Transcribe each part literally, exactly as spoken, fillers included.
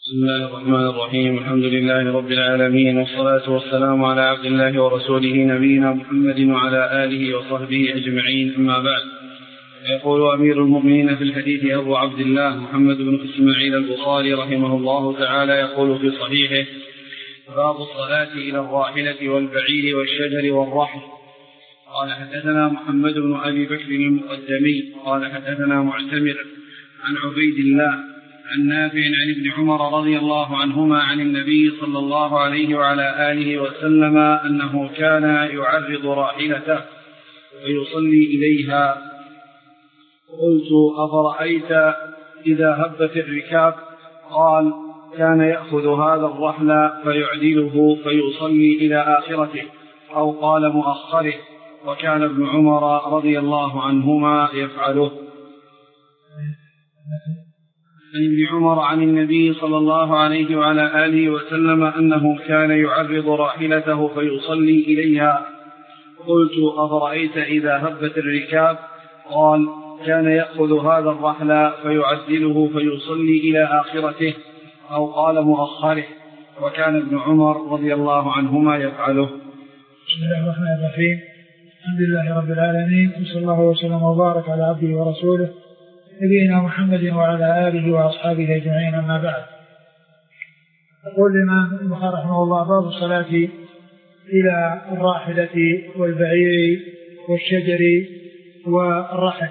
بسم الله الرحمن الرحيم. الحمد لله رب العالمين، والصلاة والسلام على عبد الله ورسوله نبينا محمد وعلى آله وصحبه أجمعين، أما بعد. يقول أمير المؤمنين في الحديث أبو عبد الله محمد بن إسماعيل البخاري رحمه الله تعالى يقول في صحيحه: باب الصلاة إلى الراحلة والبعير والشجر والرحل. قال حدثنا محمد بن أبي بكر المقدمي قال حدثنا معتمر عن عبيد الله عن نافع عن ابن عمر رضي الله عنهما عن النبي صلى الله عليه وعلى آله وسلم أنه كان يعرض راحلته ويصلي إليها. قلت: أفرأيت إذا هبت الركاب؟ قال: كان يأخذ هذا الرحل فيعدله فيصلي إلى آخرته، أو قال مؤخره، وكان ابن عمر رضي الله عنهما يفعله. عن ابن عمر عن النبي صلى الله عليه وعلى آله وسلم أنه كان يعرض راحلته فيصلي إليها. قلت: أفرأيت إذا هبت الركاب؟ قال: كان يأخذ هذا الرحل فيعدله فيصلي إلى آخرته، أو قال مؤخره، وكان ابن عمر رضي الله عنهما يفعله. بسم الله الرحمن الرحيم. الحمد لله رب العالمين، وصلى الله وسلم وبارك على عبده ورسوله نبينا محمد وعلى آله وأصحابه أجمعين، أما بعد. يقول الإمام البخاري رحمه الله: باب الصلاة إلى الراحلة والبعير والشجر والرحل.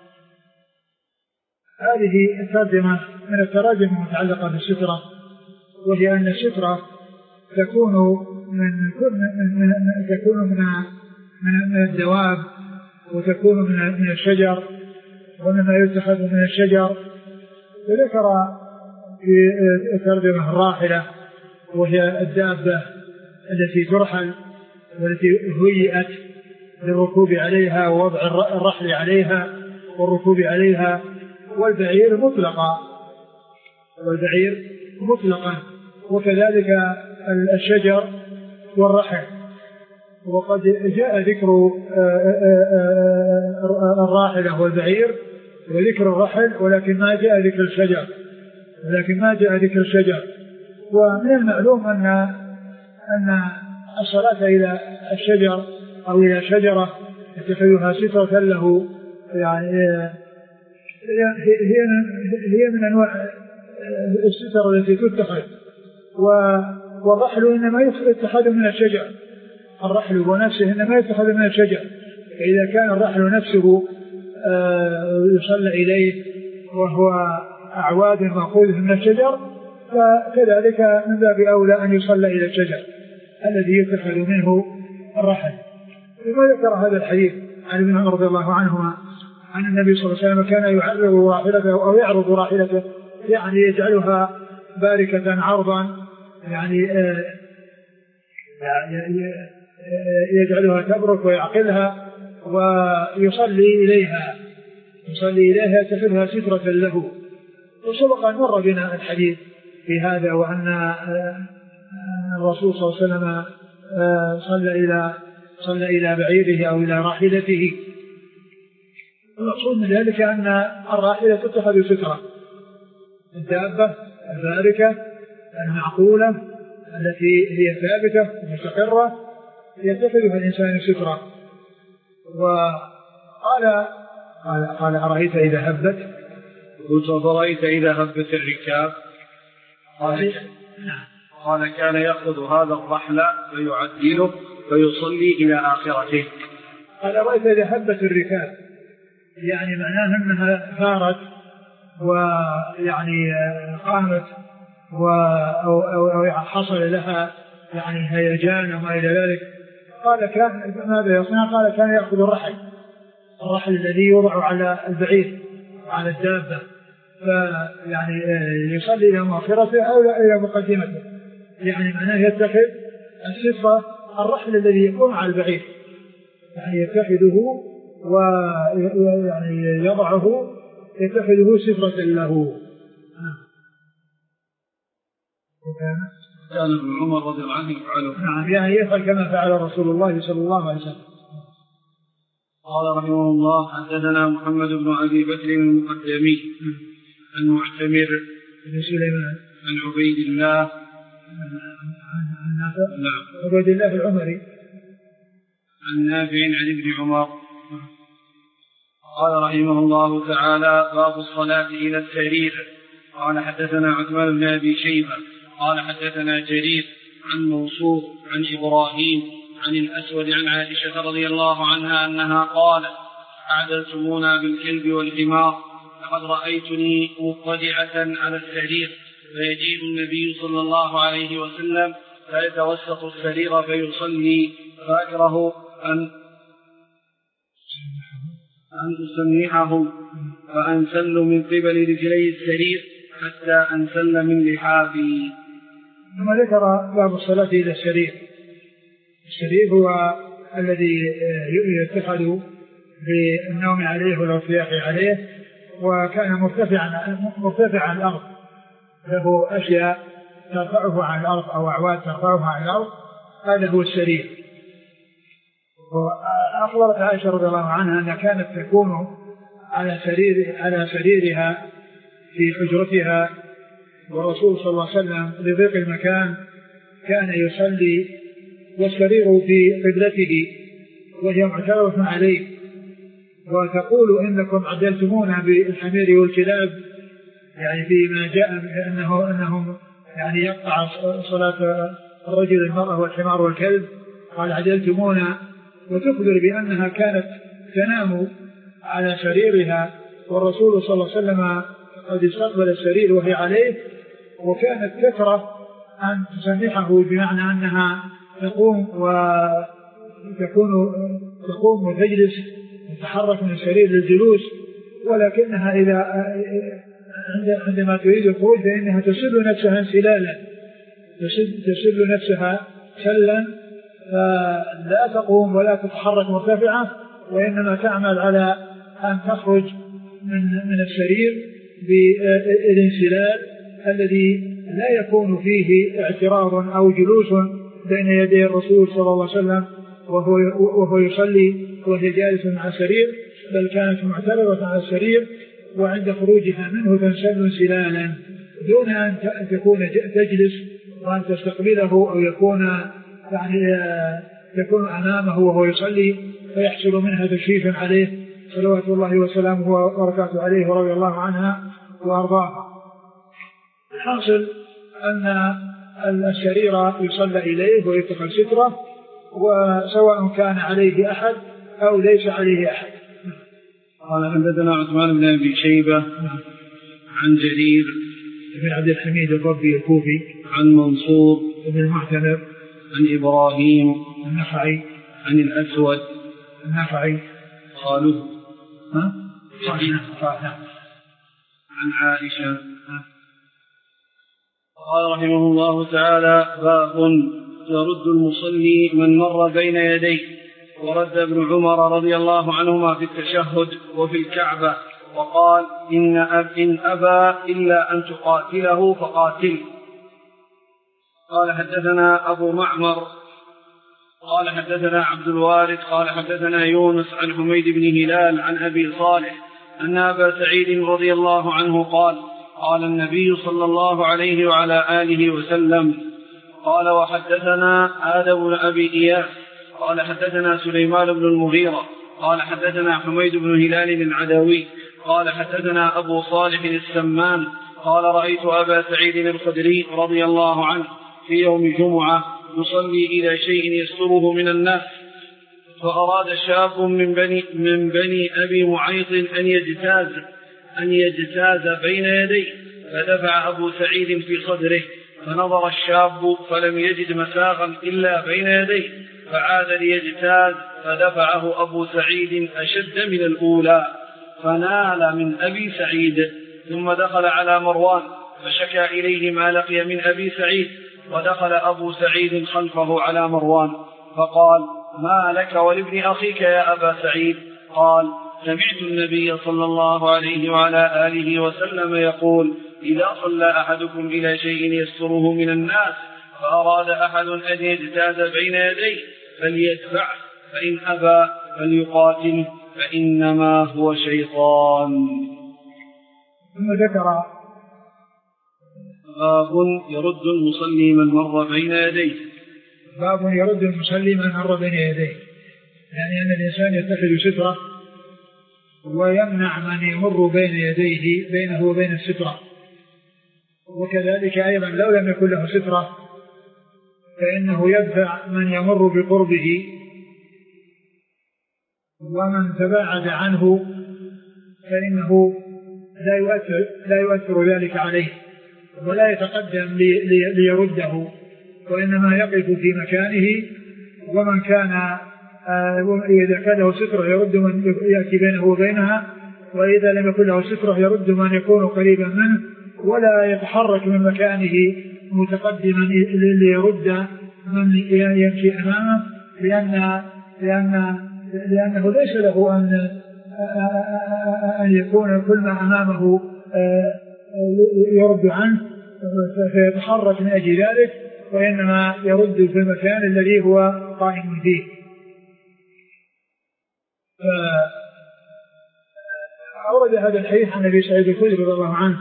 هذه الترجمة من التراجم المتعلقة بالسترة، وهي أن السترة تكون من من من تكون من من الدواب، وتكون من من الشجر، ومما يتخذ من الشجر. وذكر في الترجمة الراحلة، وهي الدابة التي ترحل والتي هيئت للركوب عليها ووضع الرحل عليها والركوب عليها. والبعير مطلقا والبعير مطلقا وكذلك الشجر والرحل. وقد جاء ذكر الراحلة والبعير وذكر الرحل، ولكن ما جاء ذكر الشجر ولكن ما جاء ذكر الشجر. ومن المعلوم أن أن الصلاة إلى الشجر أو إلى شجرة يتخذها سترة له، يعني هي هي من أنواع الستر التي تتخذ. والرحل إنما يتخذ من الشجر، الرحل ونفسه إنما يتخذ من الشجر. إذا كان الرحل نفسه يصلى إليه وهو أعواد مأخوذة من الشجر، فكذلك من باب أولى أن يصلى إلى الشجر الذي يتخذ منه الرحل. لما ذكر هذا الحديث عن ابن عمر رضي الله عنهما عن النبي صلى الله عليه وسلم كان يعرض راحلته أو يعرض راحلته، يعني يجعلها باركة عرضا، يعني يجعلها تبرك ويعقلها ويصلي إليها يصلي إليها يتخذها سترة له. وسبق أن مر بنا الحديث في هذا، وأن الرسول صلى الله عليه وسلم صلى إلى صلى إلى بعيره أو إلى راحلته. المقصود من ذلك أن الراحلة تتخذ سترة، الدابة الباركة المعقولة التي هي ثابتة ومستقرة يتخذها الإنسان سترة. وقال قال, قال أرأيت إذا هبت؟ قلت: أفرأيت إذا هبت الركاب؟ قال: قال: كان يأخذ هذا الرحل فيعدله فيصلي إلى آخرته. قال: أرأيت إذا هبت الركاب، يعني معناها أنها ثارت ويعني قامت و أو, أو, أو حصل لها يعني هيجان وما إلى ذلك. قال: كان ماذا يصنع؟ قال: كان يأخذ الرحل الرحل الذي يوضع على البعير وعلى الدابة، فيعني يصلي إلى مؤخرته أو إلى مقدمته، يعني معناه يتخذ السترة الرحل الذي يكون على البعير، يعني يتخذه ويعني يضعه يتخذه سترة له. كان ابن عمر رضي الله عنه يفعله. نعم، يعني يفعل كما فعل رسول الله صلى الله عليه وسلم. قال رحمه الله: حدثنا محمد بن أبي بكر المقدمي عن معتمر بن سليمان عن عبيد الله نعم عبيد الله العمري عن نافع عن ابن عمر قال رحمه الله تعالى: باب الصلاة إلى السرير. قال حدثنا عثمان بن أبي شيبة قال حدثنا جرير عن منصور عن إبراهيم عن الأسود عن عائشة رضي الله عنها أنها قالت: أعدلتمونا بالكلب والحمار، لقد رأيتني مضطجعة على السرير فيجيء النبي صلى الله عليه وسلم فيتوسط السرير فيصلي، فأكره أن أن أسمحه فأنسل من قبل رجلي السرير حتى أنسل من لحافي. ثم ذكر باب الصلاة إلى السرير. السرير هو الذي يتخذ بالنوم عليه والارتياح عليه، وكان مرتفعا مرتفعا عن الأرض، له أشياء ترفعه عن الأرض أو أعواد ترفعه عن الأرض، هذا هو السرير. وأخبرت عائشة رضي الله عنها أنها كانت تكون على سرير على سريرها في حجرتها، والرسول صلى الله عليه وسلم لضيق المكان كان يصلي والسرير في قبلته وهي معترضة عليه، وتقول إنكم عدلتمونا بالحمير والكلاب، يعني فيما جاء أنه أنهم يعني يقطع صلاة الرجل المرأة والحمار والكلب، قال عدلتمونا، وتخبر بأنها كانت تنام على سريرها والرسول صلى الله عليه وسلم قد استقبل السرير وهي عليه، وكانت تكره أن تسمحه بمعنى أنها تقوم وتكون تقوم وتجلس وتتحرك من السرير للجلوس، ولكنها إذا عندما تريد الخروج فإنها تسل نفسها انسلالا، تسل نفسها سلا، فلا تقوم ولا تتحرك مرتفعة، وإنما تعمل على أن تخرج من من السرير بالانسلال الذي لا يكون فيه اعتراض أو جلوس بين يدي الرسول صلى الله عليه وسلم وهو وهو يصلي وهي جالسة على السرير، بل كانت معترضة على السرير، وعند خروجها منه تنسل انسلالا دون أن تكون تجلس وأن تستقبله أو يكون يعني تكون أمامه وهو يصلي فيحصل منها تشريفا عليه صلوات الله وسلامه وبركاته عليه ورضي الله عنها وأرضاها. الحاصل أن السرير يصلى إليه ويتخذ سترة، وسواء كان عليه أحد أو ليس عليه أحد. قال حدثنا عثمان بن أبي شيبة عن جرير بن عبد الحميد الربي الكوفي عن منصور بن المعتمر عن إبراهيم النخعي عن الأسود النخعي قالوا ها؟ عن عائشة. قال رحمه الله تعالى: باب يرد المصلي من مر بين يديه. ورد ابن عمر رضي الله عنهما في التشهد وفي الكعبة، وقال: إن, أب إن أبى إلا أن تقاتله فقاتل. قال حدثنا أبو معمر قال حدثنا عبد الوارث قال حدثنا يونس عن حميد بن هلال عن أبي صالح أن أبا سعيد رضي الله عنه قال: قال النبي صلى الله عليه وعلى آله وسلم. قال: وحدثنا آدم بن أبي إياس قال حدثنا سليمان بن المغيرة قال حدثنا حميد بن هلال العدوي قال حدثنا أبو صالح السمان قال: رأيت أبا سعيد الخدري رضي الله عنه في يوم جمعة يصلي إلى شيء يستره من الناس، فأراد شاب من بني, من بني أبي معيط أن يجتاز, أن يجتاز بين يديه، فدفع أبو سعيد في صدره، فنظر الشاب فلم يجد مساغا إلا بين يديه، فعاد ليجتاز، فدفعه أبو سعيد أشد من الأولى، فنال من أبي سعيد، ثم دخل على مروان فشكى إليه ما لقي من أبي سعيد، ودخل أبو سعيد خلفه على مروان فقال: ما لك ولابن أخيك يا أبا سعيد؟ قال: سمعت النبي صلى الله عليه وعلى آله وسلم يقول: إذا صلى أحدكم إلى شيء يستره من الناس فأراد أحد أن يجتاز بين يديه فليدفع، فإن أبى فليقاتل، فإنما هو شيطان. ثم ذكر باب يرد المصلي من مر بين يديه. باب يرد المصلي من مر بين يديه، يعني أن الإنسان يتخذ سترة ويمنع من يمر بين يديه بينه وبين السترة. وكذلك أيضا لو لم يكن له سترة فإنه يدفع من يمر بقربه، ومن تباعد عنه فإنه لا يؤثر, لا يؤثر ذلك عليه ولا يتقدم لي لي ليرده، وإنما يقف في مكانه. ومن كان إذا كان له سترة يرد من يأتي بينه وبينها، وإذا لم يكن له سترة يرد من يكون قريبا منه، ولا يتحرك من مكانه متقدما ليرد من يمشي أمامه، لأن لأن لأنه ليس له أن أن يكون كل ما أمامه يرد عنه فيتحرك من أجل ذلك، وإنما يرد في المكان الذي هو قائم فيه. فأورد هذا الحديث عن أبي سعيد الخدري رضي الله عنه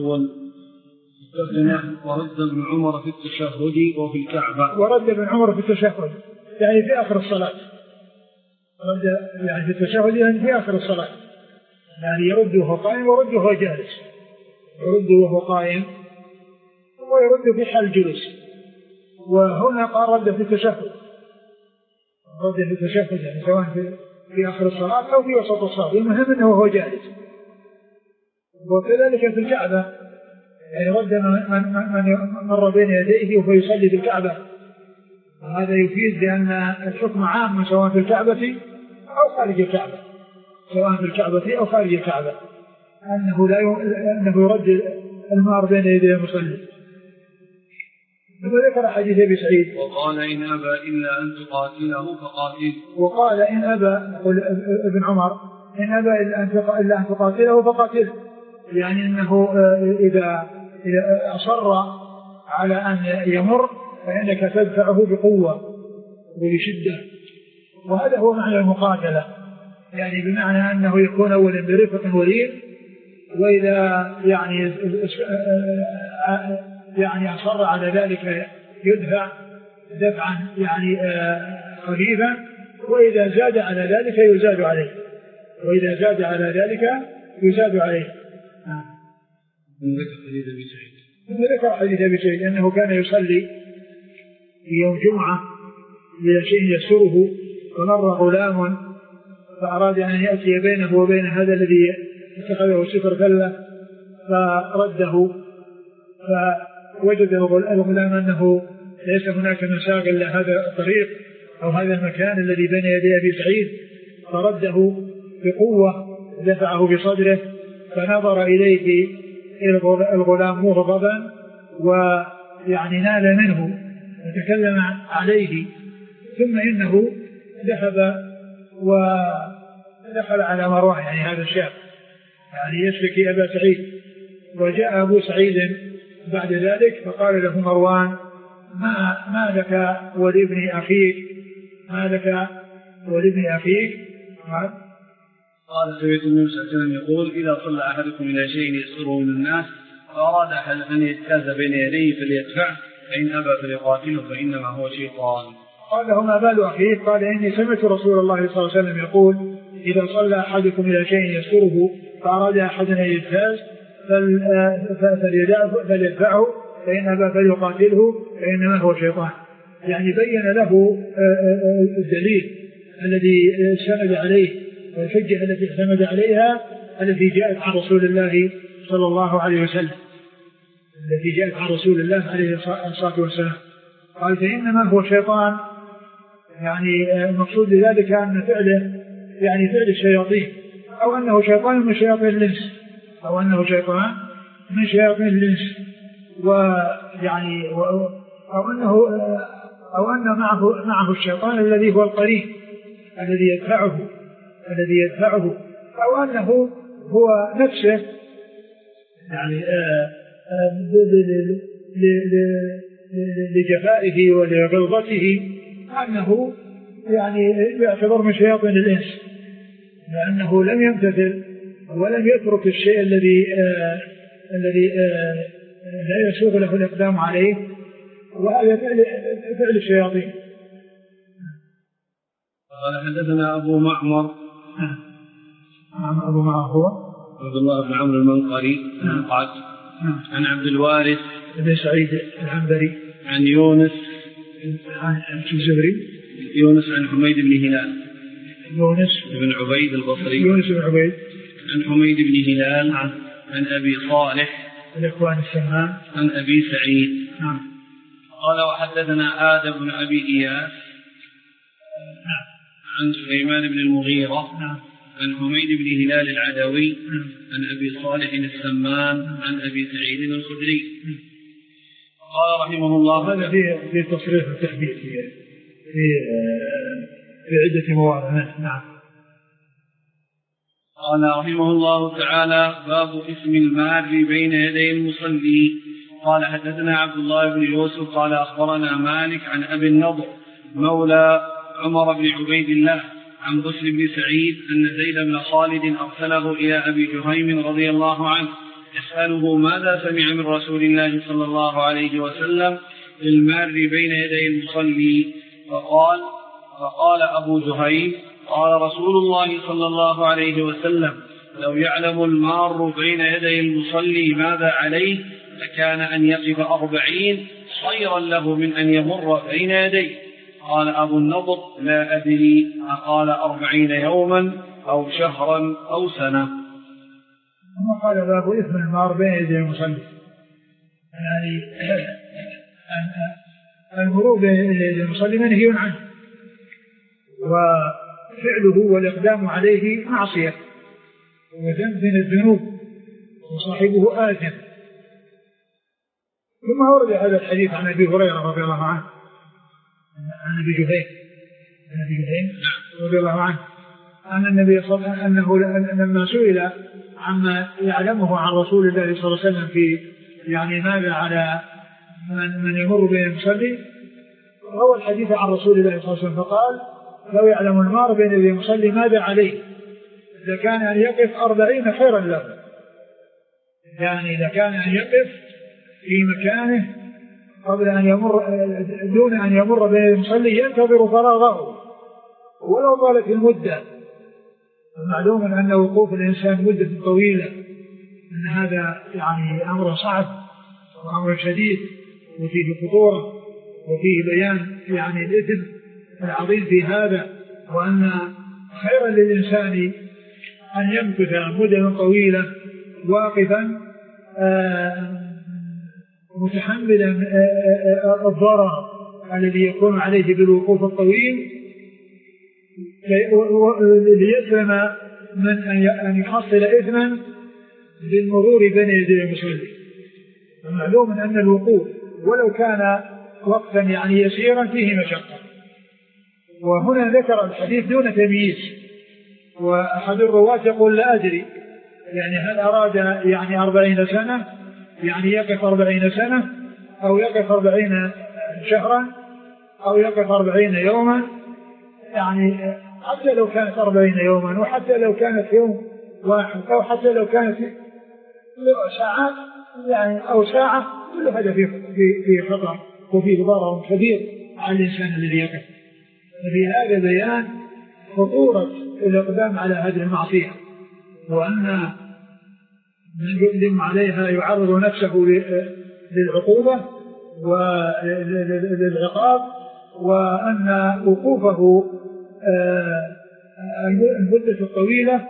ورد ابن عمر في التشهد وفي الكعبة. ورد ابن عمر في التشهد يعني في آخر الصلاة، رد يعني في التشهد يعني في آخر الصلاة، يعني يرد وهو قائم ويرد وهو جالس، يرد وهو قائم ويرد في حال جلوس. وهنا قال رد في التشهد، رد في التشهد يعني سواء في, في آخر الصلاة أو في وسط الصلاة، المهم أنه هو جالس. وكذلك في الكعبة يعني رد من, من, من مر بين يديه وهو يصلي في الكعبة، وهذا يفيد بأن الحكم عام سواء في الكعبة أو خارج الكعبة، سواء في الكعبة أو خارج الكعبة، أنه لا ي... أنه يرد المار بين يدي المصلي. وذكر حديث أبي سعيد وقال إن أبى إلا أن تقاتله فقاتله. وقال إن أبى ابن عمر إن أبى إلا أن تقاتله فقاتله، يعني أنه إذا أصر على أن يمر فإنك تدفعه بقوة وبشدة، وهذا هو معنى المقاتلة، يعني بمعنى أنه يكون أولا برفق ولين، وإذا يعني يعني أصر على ذلك يدفع دفعا يعني خفيفا، وإذا زاد على ذلك يزاد عليه، وإذا زاد على ذلك يزاد عليه. ذكر حديث أبي سعيد أنه كان يصلي في يوم جمعة إلى شيء يسره، فمر غلام فأراد أن يأتي بينه وبين هذا الذي اتخذه ستر كله فرده، فوجد الغلام أنه ليس هناك مساق إلا هذا الطريق أو هذا المكان الذي بين يدي أبي سعيد، فرده بقوة دفعه بصدره، فنظر إليه الغلام مغضبا ويعني نال منه وتكلم عليه، ثم إنه ذهب ودخل على مروان يعني هذا الشاب يعني يشتكي أبا سعيد، وجاء أبو سعيد بعد ذلك فقال له مروان ما, ما لك ولابن أخيك ما لك ولابن أخيك قال قال سمعت النبي صلى الله عليه وسلم يقول إذا صلى أحدكم إلى شيء يسره من الناس فأراد أحد أن يجتاز بين يديه فليدفعه، فإن أبى فليقاتله فإنما هو شيطان. قال له ما بال أخيك؟ قال إني سمعت رسول الله صلى الله عليه وسلم يقول إذا صلى أحدكم إلى شيء يسره فأراد أحد أن يجتاز فليدفعه، فإن أبى فليقاتله فإنما هو شيطان. يعني بين له الدليل الذي سند عليه والحجة التي اعتمد عليها التي جاءت عن رسول الله صلى الله عليه وسلم التي جاءت عن رسول الله عليه الصلاة والسلام. قال فإنما هو شيطان، يعني المقصود بذلك أن فعله يعني فعل الشياطين، أو أنه شيطان من شياطين الإنس أو أنه شيطان من شياطين الإنس ويعني أو أنه أو أن معه معه الشيطان الذي هو القرين الذي يدفعه الذي يدفعه أو أنه هو نفسه يعني لجفائه ولغلظته أنه يعني يعتبر من شياطين الإنس، لأنه لم يمتثل ولم يترك الشيء الذي آه الذي آه لا يسوغ له الإقدام عليه، وهذا فعل, فعل الشياطين. قال حدثنا أبو معمر أبو معمر هو عبد الله بن عمرو المنقري عن عبد الوارث بن سعيد العنبري عن يونس عن الزهري يونس عن حميد بن هلال يونس بن عبيد البصري يونس بن عبيد عن حميد بن هلال عن, عن أبي صالح الإخوان السمان عن أبي سعيد. نعم. قال وحدثنا آدم بن أبي إياس عن سليمان بن المغيرة نعم. عن حميد بن هلال العدوي عن أبي صالح السمان عن أبي سعيد الخدري. قال رحمه الله هذا في في تصريح التحديث في في في عدة مواضع. نعم. قال رحمه الله تعالى باب اسم المار بين يدي المصلي. قال حدثنا عبد الله بن يوسف قال أخبرنا مالك عن أبي النضر مولى عمر بن عبيد الله عن بشر بن سعيد أن زيد بن خالد أرسله إلى أبي جهيم رضي الله عنه يسأله ماذا سمع من رسول الله صلى الله عليه وسلم المار بين يدي المصلي، فقال فقال أبو جهيم قال رسول الله صلى الله عليه وسلم لو يعلم المار بين يدي المصلي ماذا عليه لكان أن يقف أربعين خيرا له من أن يمر بين يديه. قال أبو النضر لا أدري أقال أربعين يوما أو شهرا أو سنة. ثم قال باب إثم المار بين يدي المصلي، يعني المرور بين يدي المصلي منهي عنه، وفعله والإقدام عليه معصية وذنب من الذنوب وصاحبه آثم. ثم ورد هذا الحديث عن أبي هريرة رضي الله عنه عن أبي جهيم عن أبي جهيم رضي الله عنه أن النبي صلى الله عليه وسلم أنه لما سئل عما يعلمه عن رسول الله صلى الله عليه وسلم في يعني ماذا على من, من يمر بين المصلي، روى الحديث عن رسول الله صلى الله عليه وسلم فقال لو يعلم المار بين يدي المصلي ماذا عليه إذا كان أن يقف أربعين خيرا له، يعني إذا كان أن يقف في مكانه قبل أن يمر دون أن يمر بين المصلي ينتظر فراغه ولو طالت المدة. معلوم أن وقوف الإنسان مدة طويلة أن هذا يعني أمر صعب وأمر شديد وفيه خطورة وفيه بيان يعني الإثم العظيم في هذا، وأن خيرا للإنسان أن يمكث مدة طويلة واقفا متحملا الضرر الذي يكون عليه بالوقوف الطويل ليسلم من أن يحصل إثما بالمرور بين يدي المصلي. معلوم أن الوقوف ولو كان وقتا يعني يسيرا فيه مشقة، وهنا ذكر الحديث دون تمييز، وأحد الرواة يقول لا أدري يعني هل أراد يعني أربعين سنة يعني يقف أربعين سنة أو يقف أربعين شهرا أو يقف أربعين يوما، يعني حتى لو كانت أربعين يوما وحتى لو كانت يوم واحد أو حتى لو كانت ساعات يعني أو ساعة، كل هذا في في خطر وفي ضرر كبير على الإنسان الذي يقف. ففي هذا بيان خطورة الإقدام على هذه المعصية، وأن من يقدم عليها يعرض نفسه للعقوبة وللعقاب، وأن وقوفه المدة الطويلة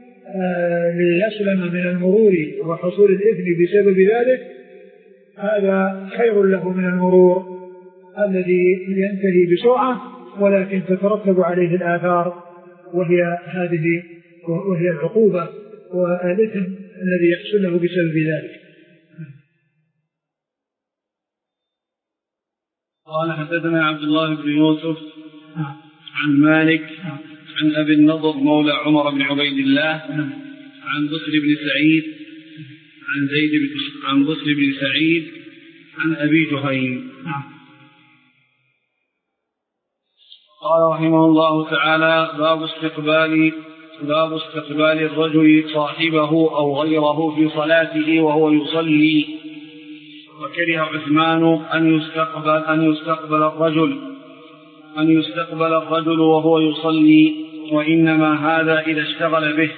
ليسلم من المرور وحصول الإثم بسبب ذلك هذا خير له من المرور الذي ينتهي بسرعة ولكن تترتب عليه الآثار وهي هذه وهي العقوبة والإثم الذي يحصل له بسبب ذلك. قال حدثنا عبد الله بن يوسف عن مالك عن أبي النضر مولى عمر بن عبيد الله عن بشر بن سعيد عن زيد بن عن بشر بن سعيد عن أبي جهيم. قال رحمه الله تعالى باب استقبال باب استقبال الرجل صاحبه أو غيره في صلاته وهو يصلي. وكره عثمان أن يستقبل أن يستقبل الرجل أن يستقبل الرجل وهو يصلي، وإنما هذا إذا اشتغل به.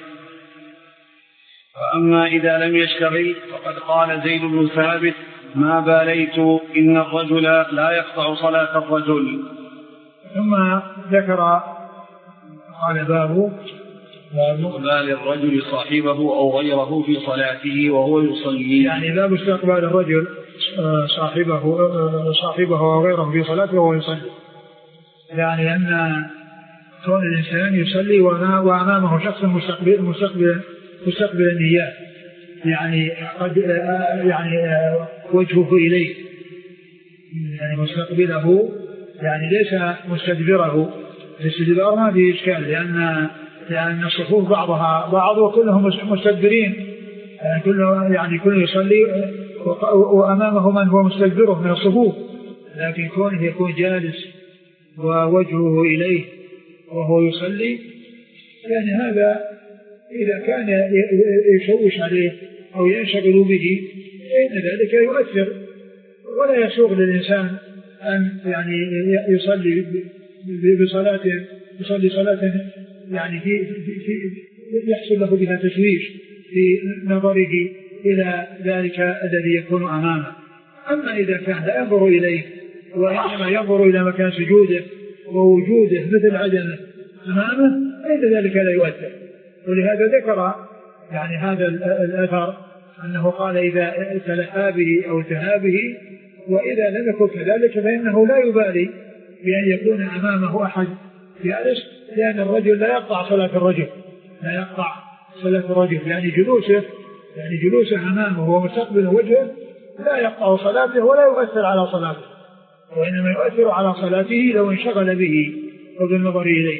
فأما إذا لم يشتغل فقد قال زيد بن ثابت: ما باليت إن الرجل لا يقطع صلاة الرجل. ثم ذكر قال باب استقبال الرجل صاحبه أو غيره في صلاته وهو يصلي، يعني باب استقبال الرجل صاحبه صاحبه أو غيره في صلاته وهو يصلي، يعني أن كون الإنسان يصلي وأمامه شخص مستقبل مستقبل مستقبل النيات، يعني قد يعني وجهه إليه، يعني مستقبله، يعني ليس مستدبره. الاستدبار ما فيه إشكال، لأن لأن الصفوف بعضها بعض وكلهم مستدبرين، يعني كله يعني كله يصلي وأمامه من هو مستدبره من الصفوف، لكن كونه يكون جالس ووجهه إليه وهو يصلي، يعني هذا إذا كان يشوش عليه أو ينشغل به فإن ذلك يؤثر، ولا يسوغ للإنسان أن يعني يصلي بصلاة يصلي صلاة يعني في في يحصل له بها تشويش في نظره إلى ذلك الذي يكون أمامه. أما إذا كان لا ينظر إليه وإنما ينظر إلى مكان سجوده ووجوده مثل عدمه أمامه فإن ذلك لا يؤثر. ولهذا ذكر يعني هذا الأثر أنه قال إذا تلهى به أو التهى به، وإذا لم يكن كذلك فإنه لا يبالي بأن يكون أمامه أحد جالس، لأن الرجل لا يقطع صلاة الرجل لا يقطع صلاة الرجل يعني جلوسه يعني جلوسه أمامه ومستقبل وجهه لا يقطع صلاته ولا يؤثر على صلاته، وإنما يؤثر على صلاته لو انشغل به وبالنظر إليه.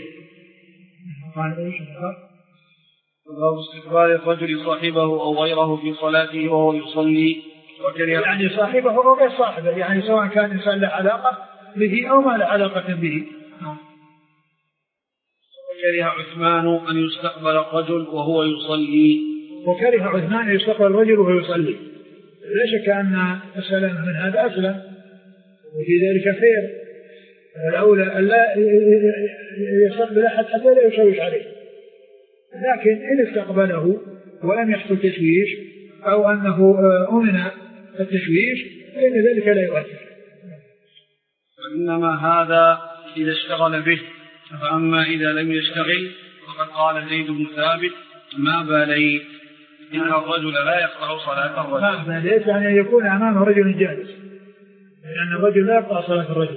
قال إيش باب استقبال الرجل صاحبه أو غيره في صلاته وهو يصلي، وكره يعني صاحبه أو غير صاحبه، يعني سواء كان إنسان له علاقة به أو ما له علاقة به. وكره عثمان أن يستقبل الرجل وهو يصلي، وكره عثمان أن يستقبل الرجل وهو يصلي، لا شك أن السلام من هذا أسلم وفي ذلك خير، الأولى أن لا يستقبل أحد حتى لا يشوش عليه، لكن إن استقبله ولم يحصل تشويش أو أنه أمن التشويش فإن ذلك لا يؤثر. وإنما هذا إذا اشتغل به، فأما إذا لم يشتغل فقد قال زيد بن ثابت: ما باليت إن الرجل لا يقطع صلاة الرجل. ما باليت يعني أن يكون أمامه رجل جالس، لأن الرجل لا يقطع صلاة الرجل.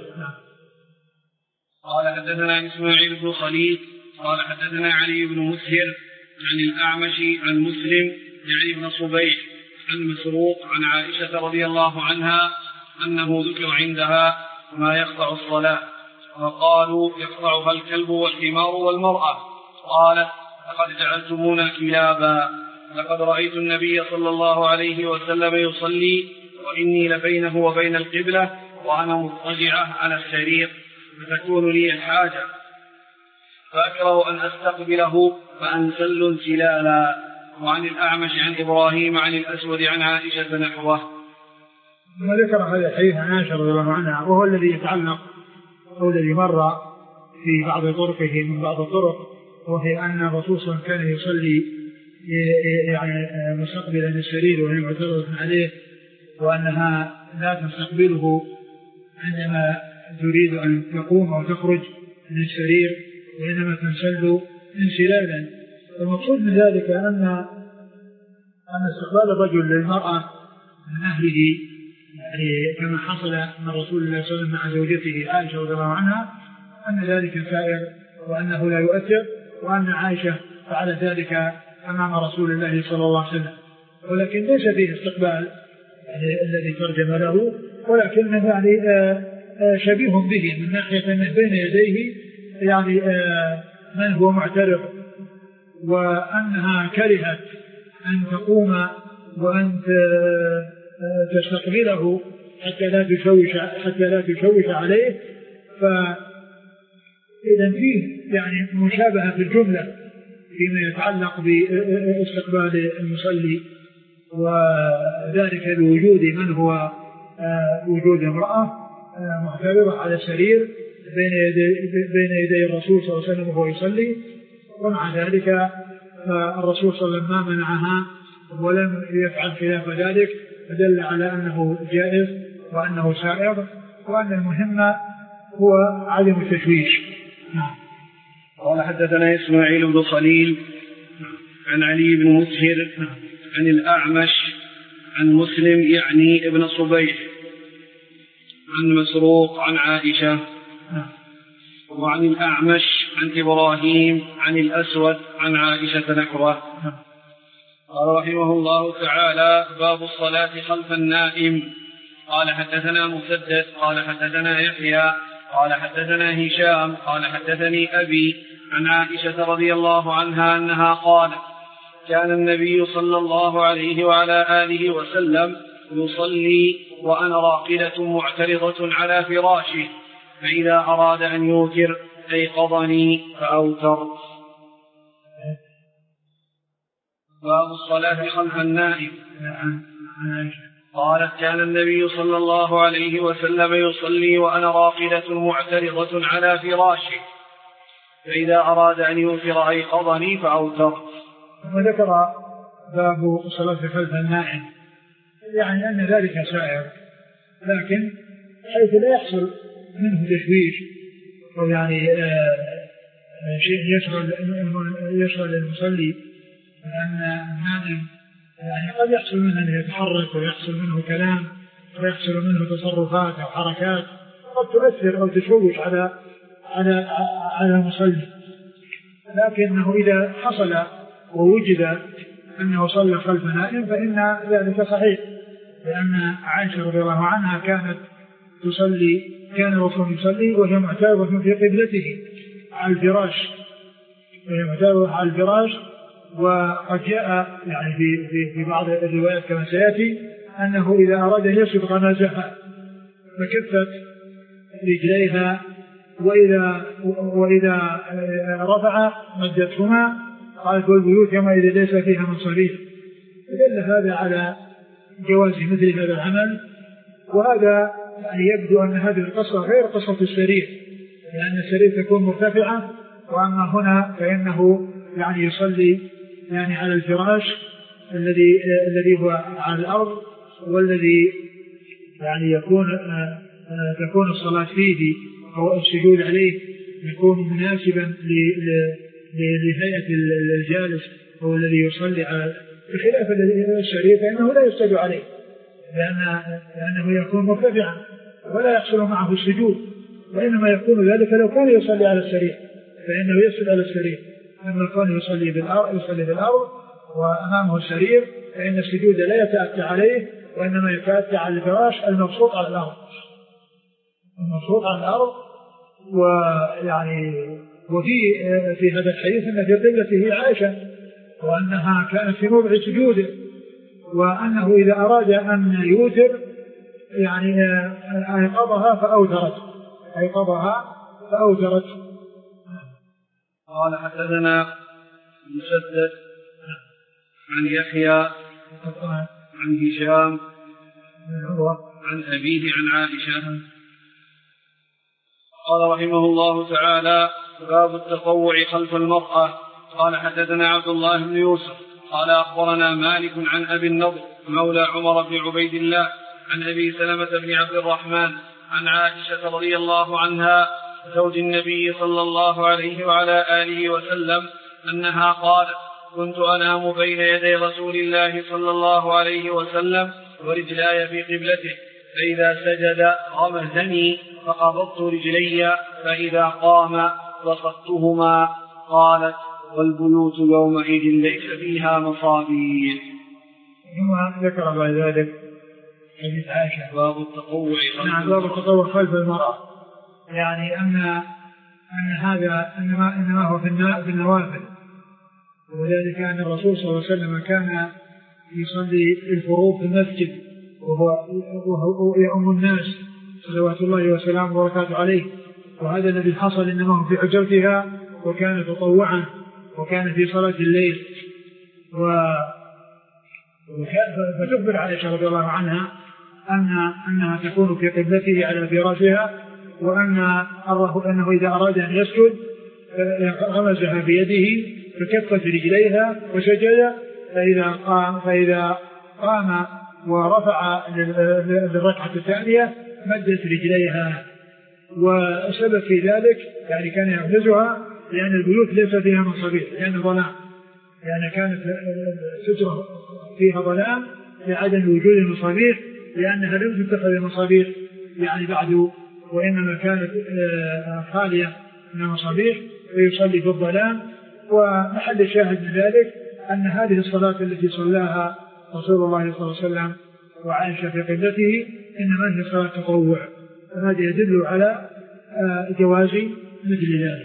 قال حدثنا إسماعيل بن خليل قال حدثنا علي بن مسهر عن الأعمش عن مسلم يعني بن صبيح عن مسروق عن عائشة رضي الله عنها أنه ذكر عندها ما يقطع الصلاة، فقالوا: يقطعها الكلب والحمار والمرأة. قالت: لقد جعلتمونا كلابا، لقد رأيت النبي صلى الله عليه وسلم يصلي وإني لبينه وبين القبلة وأنا مضطجعة على السرير فتكون لي الحاجة فأكره أن أستقبله فأنسل انسلالا. وعن الأعمش عن إبراهيم عن الأسود عن عائشة نحوه. ثم ذكر هذا الحديث عن عائشة رضي الله عنها، وهو الذي يتعلق أو الذي مر في بعض طرقه من بعض الطرق، وهي أن الرسول صلى الله عليه وسلم كان يصلي يعني مستقبلا السرير وهي معترضة عليه، وأنها لا تستقبله عندما تريد أن تقوم أو تخرج من السرير، وإنما تنسل انسلالا. المقصود من ذلك أن أن استقبال الرجل للمرأة من أهله يعني كما حصل من رسول الله صلى الله عليه وسلم مع زوجته عائشة رضي الله عنها أن ذلك سائر وأنه لا يؤثر، وأن عائشة فعل ذلك أمام رسول الله صلى الله عليه وسلم، ولكن ليس فيه استقبال يعني الذي ترجم له، ولكنه يعني شبيه به من ناحية أنه بين يديه يعني من هو معترض، وأنها كرهت أن تقوم وأن تستقبله حتى لا تشوش حتى لا تشوش عليه. فإذا فيه يعني مشابهة في الجملة فيما يتعلق باستقبال المصلي، وذلك بوجود من هو وجود امرأة معترضة على السرير بين يدي, بين يدي الرسول صلى الله عليه وسلم وهو يصلي، ومع ذلك الرسول صلى الله عليه وسلم ما منعها ولم يفعل خلاف ذلك، فدل على أنه جائز وأنه سائر، وأن المهم هو عدم التشويش. قال حدثنا إسماعيل بن خليل عن علي بن مسهر عن الأعمش عن مسلم يعني ابن صبيح عن مسروق عن عائشة وعن الأعمش عن إبراهيم عن الأسود عن عائشة نحوه. قال رحمه الله تعالى: باب الصلاة خلف النائم. قال حدثنا مسدد قال حدثنا يحيى قال حدثنا هشام قال حدثني أبي عن عائشة رضي الله عنها أنها قالت: كان النبي صلى الله عليه وعلى آله وسلم يصلي وأنا راقدة معترضة على فراشه، فإذا أراد أن يوتر أيقظني فأوتر. باب الصلاة خلف النائم. قالت: كان النبي صلى الله عليه وسلم يصلي وأنا راقدة معترضة على فراشه، فإذا أراد أن يوتر أيقظني فأوتر. وذكر باب الصلاة خلف النائم، يعني أن ذلك سائر، لكن حيث لا يحصل منه تشويش، ويعني شيء يشغل يشغل المصلي، لأن النائم يعني قد يحصل منه أن يتحرك ويحصل منه كلام ويحصل منه تصرفات أو حركات قد تؤثر أو تشوش على على على المصلي، لكنه إذا حصل ووجد أنه صلى خلف نائم فإن ذلك صحيح، لأن عائشة رضي الله عنها كانت تصلي، كان الرسول يصلي وهي معترضة في قبلته على الفراش، وهي معترضة على الفراش. وقد جاء يعني في في في بعض الروايات كما سيأتي أنه إذا أراد أن يسجد غمزها فكفت رجليها، وإذا وإذا رفع مدتهما، قالت: والبيوت يومئذ ليس فيها مصابيح. فدل هذا على جواز مثل هذا العمل، وهذا يعني يبدو أن هذه القصة غير قصة السرير، لأن السرير تكون مرتفعة، وأما هنا فإنه يعني يصلي يعني على الفراش الذي الذي هو على الأرض، والذي يعني يكون تكون الصلاة فيه أو السجود عليه يكون مناسبا لهيئة الجالس أو الذي يصلي على، بخلاف السرير فإنه لا يسجد عليه، لأن لأنه يكون مرتفعا ولا يحصل معه السجود، وإنما يكون ذلك لو كان يصلي على السرير فإنه يسجد على السرير، أما كان يصلي بالأرض يصلي بالأرض وأمامه السرير فإن السجود لا يتأتى عليه، وإنما يتأتى على الفراش المبسوط على الأرض، المبسوط على الأرض. ويعني وفي في هذا الحديث أن في قبلته عائشة، وأنها كانت في موضع سجوده، وأنه إذا أراد أن يوتر يعني أيقظها فأوترت أيقظها فأوترت. قال حدثنا مسدد عن يحيى عن هشام عن أبيه عن عائشة قال رحمه الله تعالى: باب التطوع خلف المرأة. قال حدثنا عبد الله بن يوسف قال أخبرنا مالك عن أبي النضر مولى عمر بن عبيد الله عن أبي سلمة بن عبد الرحمن عن عائشة رضي الله عنها زوج النبي صلى الله عليه وعلى آله وسلم أنها قالت: كنت أنام بين يدي رسول الله صلى الله عليه وسلم ورجلاي في قبلته، فإذا سجد غمزني فقبضت رجلي، فإذا قام بسطتهما. قالت: والبيوت يومئذ ليس فيها مصابيح. ثم ذكر بعد ذلك حديث عائشة باب التطوع نعم باب التطوع خلف المرأة، يعني أن أن هذا إنما إنما هو في النوافل، وذلك أن الرسول صلى الله عليه وسلم كان يصلي الفروض في المسجد وهو وهو يؤم الناس صلوات الله وسلامه وبركاته عليه، وهذا الذي حصل إنما هو في حجرتها، وكان تطوعا وكان في صلاة الليل. و فتخبر عائشة رضي الله عنها أن أنها تكون في قبلته على فراشها، وأن أنه إذا أراد أن يسجد غمزها بيده فكفت رجليها وسجد، فإذا قام فإذا قام ورفع للركعة الثانية مدت رجليها. وسبب في ذلك يعني كان يغمزها لأن البيوت ليس فيها مصابيح، لأن ظلام، لأن كانت السترة فيها ظلام لعدم وجود المصابيح، لأنها لم تتخذ المصابيح يعني بعد، وإنما كانت خالية من المصابيح ويصلي في الظلام. ومحل الشاهد من ذلك أن هذه الصلاة التي صلاها رسول الله صلى الله عليه وسلم وعائشة في قبلته إنما هي صلاة تطوع، وهذا يدل على جواز مثل ذلك.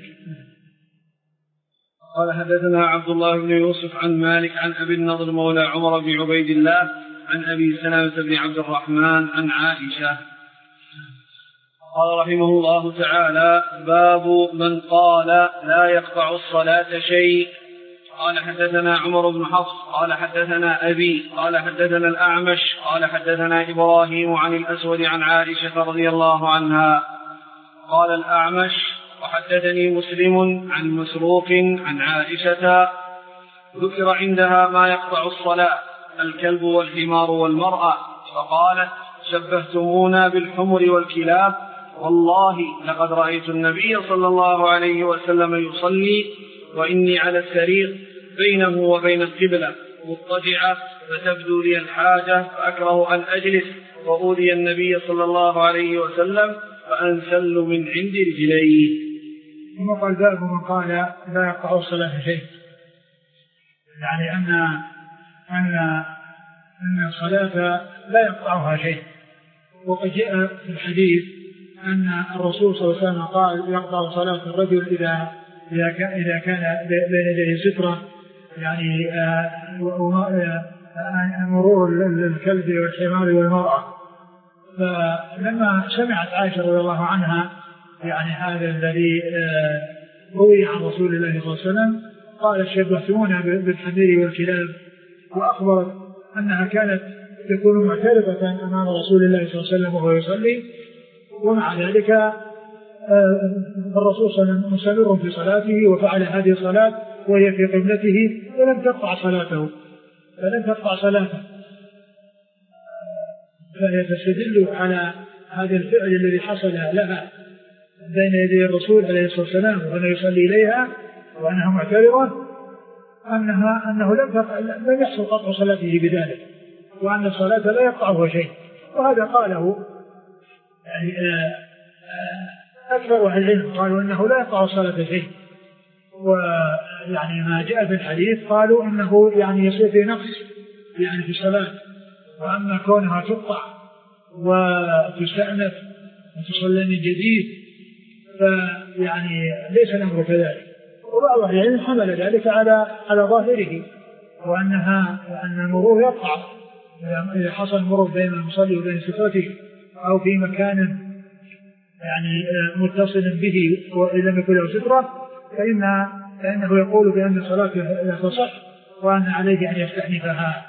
قال حدثنا عبد الله بن يوسف عن مالك عن أبي النضر مولى عمر بن عبيد الله عن أبي سلمة بن عبد الرحمن عن عائشة قال رحمه الله تعالى: باب من قال لا يقطع الصلاة شيء. قال حدثنا عمر بن حفص قال حدثنا أبي قال حدثنا الأعمش قال حدثنا إبراهيم عن الأسود عن عائشة رضي الله عنها. قال الأعمش: وحدثني مسلم عن مسروق عن عائشة ذكر عندها ما يقطع الصلاة الكلب والحمار والمرأة، فقالت: شبهتمونا بالحمر والكلاب، والله لقد رأيت النبي صلى الله عليه وسلم يصلي وإني على السرير بينه وبين القبلة مضطجعة، فتبدو لي الحاجة فأكره أن أجلس، وأوذي النبي صلى الله عليه وسلم فأنسل من عند رجليه. ثم قال: باب من قال لا يقطع الصلاة شيء، يعني أن أن أن الصلاة لا يقطعها شيء. وقد جاء في الحديث أن الرسول صلى الله عليه وسلم قال: يقطع صلاة الرجل إذا إذا كان بين يديه سترة، يعني مرور الكلب والحمار والمرأة. فلما سمعت عائشة رضي الله عنها يعني هذا الذي روي عن رسول الله صلى الله عليه وسلم، قالت: شبهتمونا بالحمير والكلاب، وأخبرت أنها كانت تكون معترضة أمام رسول الله صلى الله عليه وسلم وهو يصلي، ومع ذلك الرسول صلى الله عليه وسلم مستمر في صلاته وفعل هذه الصلاة وهي في قبلته فلم تقطع صلاته فلم تقطع صلاته فيتستدل على هذا الفعل الذي حصل لها بين يدي الرسول عليه الصلاة والسلام وأنه يصلي إليها وأنها معترضة، أنها أنه لم تقطع لم يحصل قطع صلاته بذلك، وأن الصلاة لا يقطعها شيء. وهذا قاله يعني أكثر أهل العلم، قالوا أنه لا يقطع الصلاة شيء. ويعني ما جاء في الحديث قالوا أنه يعني يصير في نقص يعني في الصلاة، وأما كونها تقطع وتستأنف وتصلي من جديد فيعني ليس الأمر كذلك. وبعض أهل العلم حمل ذلك على على ظاهره، وأنها أن المرور يقطع إذا حصل مرور بين المصلي وبين سترته أو في مكان يعني متصل به وإذا لم يكن له سترة، فإن فإنه يقول بأن صلاته لا تصح وأن عليه أن يستأنفها.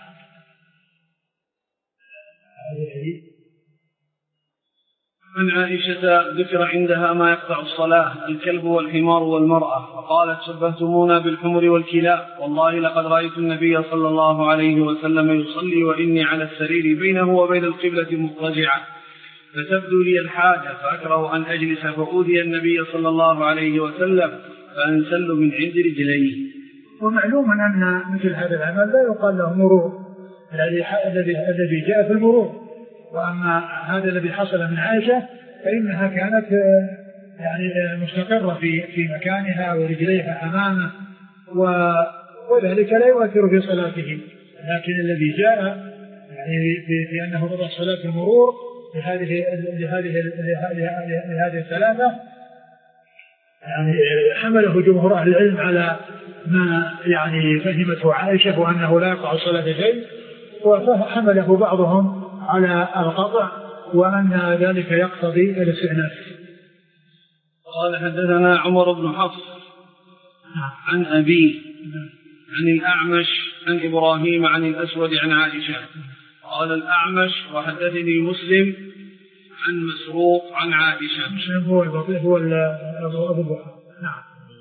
عن عائشة ذكر عندها ما يقطع الصلاة الكلب والحمار والمرأة، وقالت: شبهتمونا بالحمر والكلاب، والله لقد رأيت النبي صلى الله عليه وسلم يصلي وإني على السرير بينه وبين القبلة مضطجعة، فتبدو لي الحاجة فأكره أن أجلس، فأوذي النبي صلى الله عليه وسلم فأنسل من عند رجليه. ومعلوم أن مثل هذا العمل لا يقال له مرور الذي جاء في المرور. وأما هذا الذي حصل من عائشة فإنها كانت يعني مستقرة في في مكانها ورجليها أمامه، وذلك لا يؤثر في صلاته. لكن الذي جاء يعني بأنه وضع صلاة المرور لهذه لهذه لهذه الثلاثة يعني حمله جمهور أهل العلم على ما يعني فهمته عائشة وأنه لا يقع صلاة شيء، وحمله بعضهم على القطع وأن ذلك يقتضي الاستئناف. قال: حدثنا عمر بن حفص عن أبي عن الأعمش عن إبراهيم عن الأسود عن عائشة قال الأعمش وحدثني مسلم عن مسروق عن عائشة. مسلم هو البطيء هو أبو أبو بكر. نعم.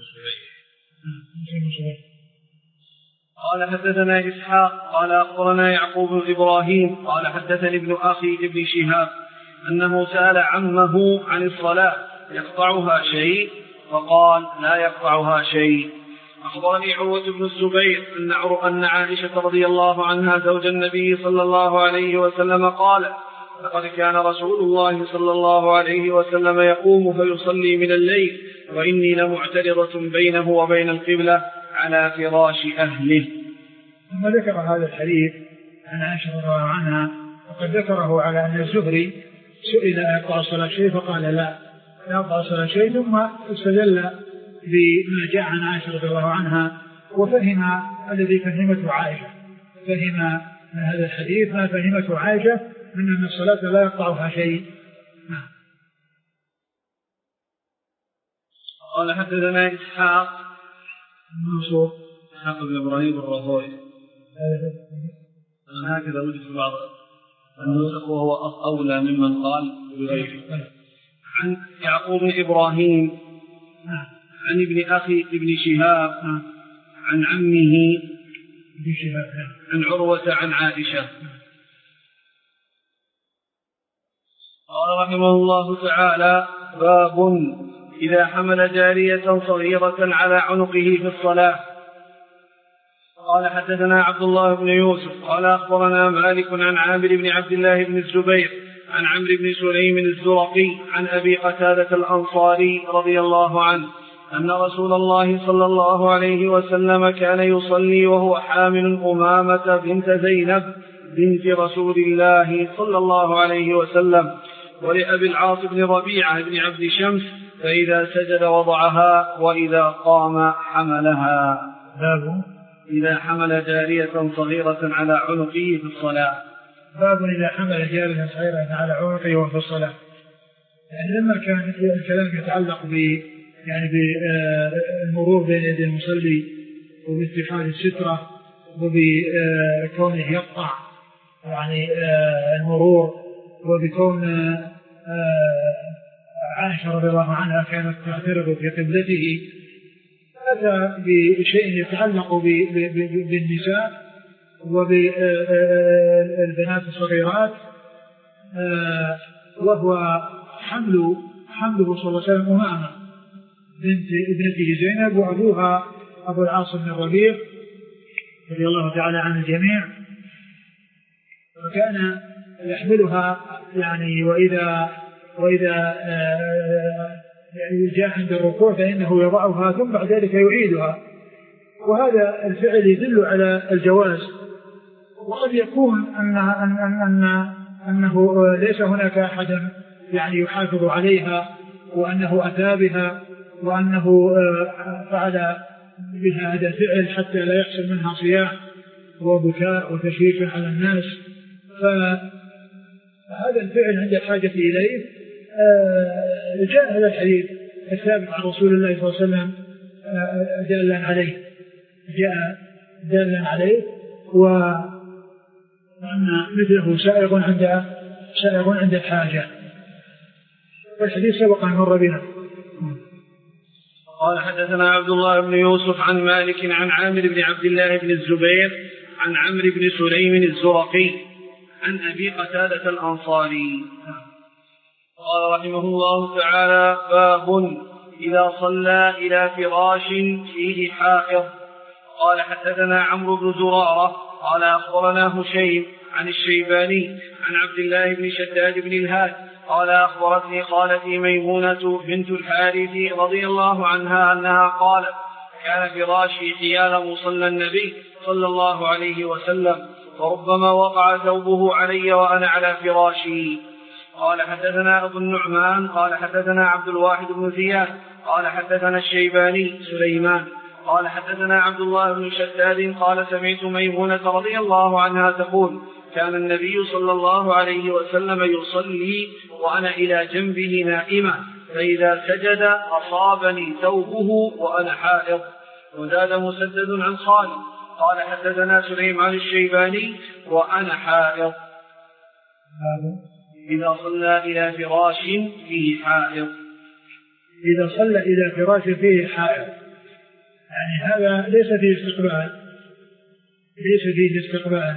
قال حدثنا إسحاق قال أخبرنا يعقوب بن إبراهيم قال حدثني ابن أخي ابن شهاب أنه سأل عمه عن الصلاة يقطعها شيء فقال لا يقطعها شيء. أخبرني عروة بن الزبير أن عائشة رضي الله عنها زوج النبي صلى الله عليه وسلم قال لقد كان رسول الله صلى الله عليه وسلم يقوم فيصلي من الليل وإني لمعترضة بينه وبين القبلة على فراش أهله. ثم ذكر هذا الحديث عن عائشة رضي الله عنها وقد ذكره على أن الزهري سئل يقطع الصلاة شيء فقال لا لا يقطع الصلاة شيء، ثم استدل بما جاء عن عائشة رضي الله عنها وفهم الذي فهمته عائشة، فهم من هذا الحديث ما فهمته عائشة من أن الصلاة لا يقطعها شيء. قال حدثنا إسحاق منصور إسحاق بن إبراهيم الرهوي هكذا وجد في بعض النسخ وهو أولى ممن قال بغيره. عن يعقوب بن إبراهيم عن ابن أخي ابن شهاب عن عمه عن عروة عن عائشة قال رحمه الله تعالى باب إذا حمل جارية صغيرة على عنقه في الصلاة. قال حدثنا عبد الله بن يوسف قال أخبرنا مالك عن عامر بن عبد الله بن الزبير عن عمرو بن سليم الزرقي عن أبي قتادة الأنصاري رضي الله عنه أن رسول الله صلى الله عليه وسلم كان يصلي وهو حامل أمامة بنت زينب بنت رسول الله صلى الله عليه وسلم ولأبي العاص بن ربيعة بن عبد شمس فإذا سجد وضعها وإذا قام حملها. باب إذا حمل جارية صغيرة على عنقه في الصلاة. باب إذا حمل جارية صغيرة على عنقه وفي الصلاة. يعني لما كان الكلام يتعلق ب يعني بالمرور بين يدي المصلي وباتخاذ السترة وبكونه يقطع يعني المرور وبكون عائشة رضي الله عنها كانت تعترض في قبلته، هذا بشيء يتعلق بالنساء وبالبنات الصغيرات، وهو حمل حمله صلى الله عليه وسلم أمامة بنت ابنته زينب وأبوها أبو العاص بن الربيع رضي الله تعالى عن الجميع، وكان يحملها يعني وإذا وإذا جاء عند الركوع فإنه يضعها ثم بعد ذلك يعيدها، وهذا الفعل يدل على الجواز. وقد يكون أن أن أن أنه ليس هناك أحد يعني يحافظ عليها وأنه أتى بها وأنه فعل بها هذا الفعل حتى لا يحصل منها صياح وبكاء وتشويش على الناس، فهذا الفعل عند الحاجة إليه جاء هذا الحديث الثابت عن رسول الله صلى الله عليه وسلم دالا عليه جاء دالا عليه وأن مثله سائغ عند سائغ عند الحاجة، والحديث سبق أن مر بنا. قال حدثنا عبد الله بن يوسف عن مالك عن عامر بن عبد الله بن الزبير عن عمرو بن سليم الزرقي عن أبي قتادة الأنصاري قال رحمه الله تعالى باب إذا صلى إلى فراش فيه حائض. قال حدثنا عمرو بن زرارة قال أخبرنا هشيم عن الشيباني عن عبد الله بن شداد بن الهاد قال أخبرتني خالتي ميمونة بنت الحارث رضي الله عنها أنها قالت كان فراشي حيال مصلى النبي صلى الله عليه وسلم وربما وقع ثوبه علي وأنا على فراشي. قال حدثنا أبو النعمان قال حدثنا عبد الواحد بن زياد قال حدثنا الشيباني سليمان قال حدثنا عبد الله بن شداد قال سمعت ميمونة رضي الله عنها تقول كان النبي صلى الله عليه وسلم يصلي وأنا إلى جنبه نائمة فإذا سجد أصابني ثوبه وأنا حائض. وزاد مسدد عن خالد قال حدثنا سليمان الشيباني وأنا حائض. إذا صلى إلى فراش فيه حائط. إذا صلى إلى فراش فيه حائط يعني هذا ليس فيه استقبال، ليس فيه استقبال،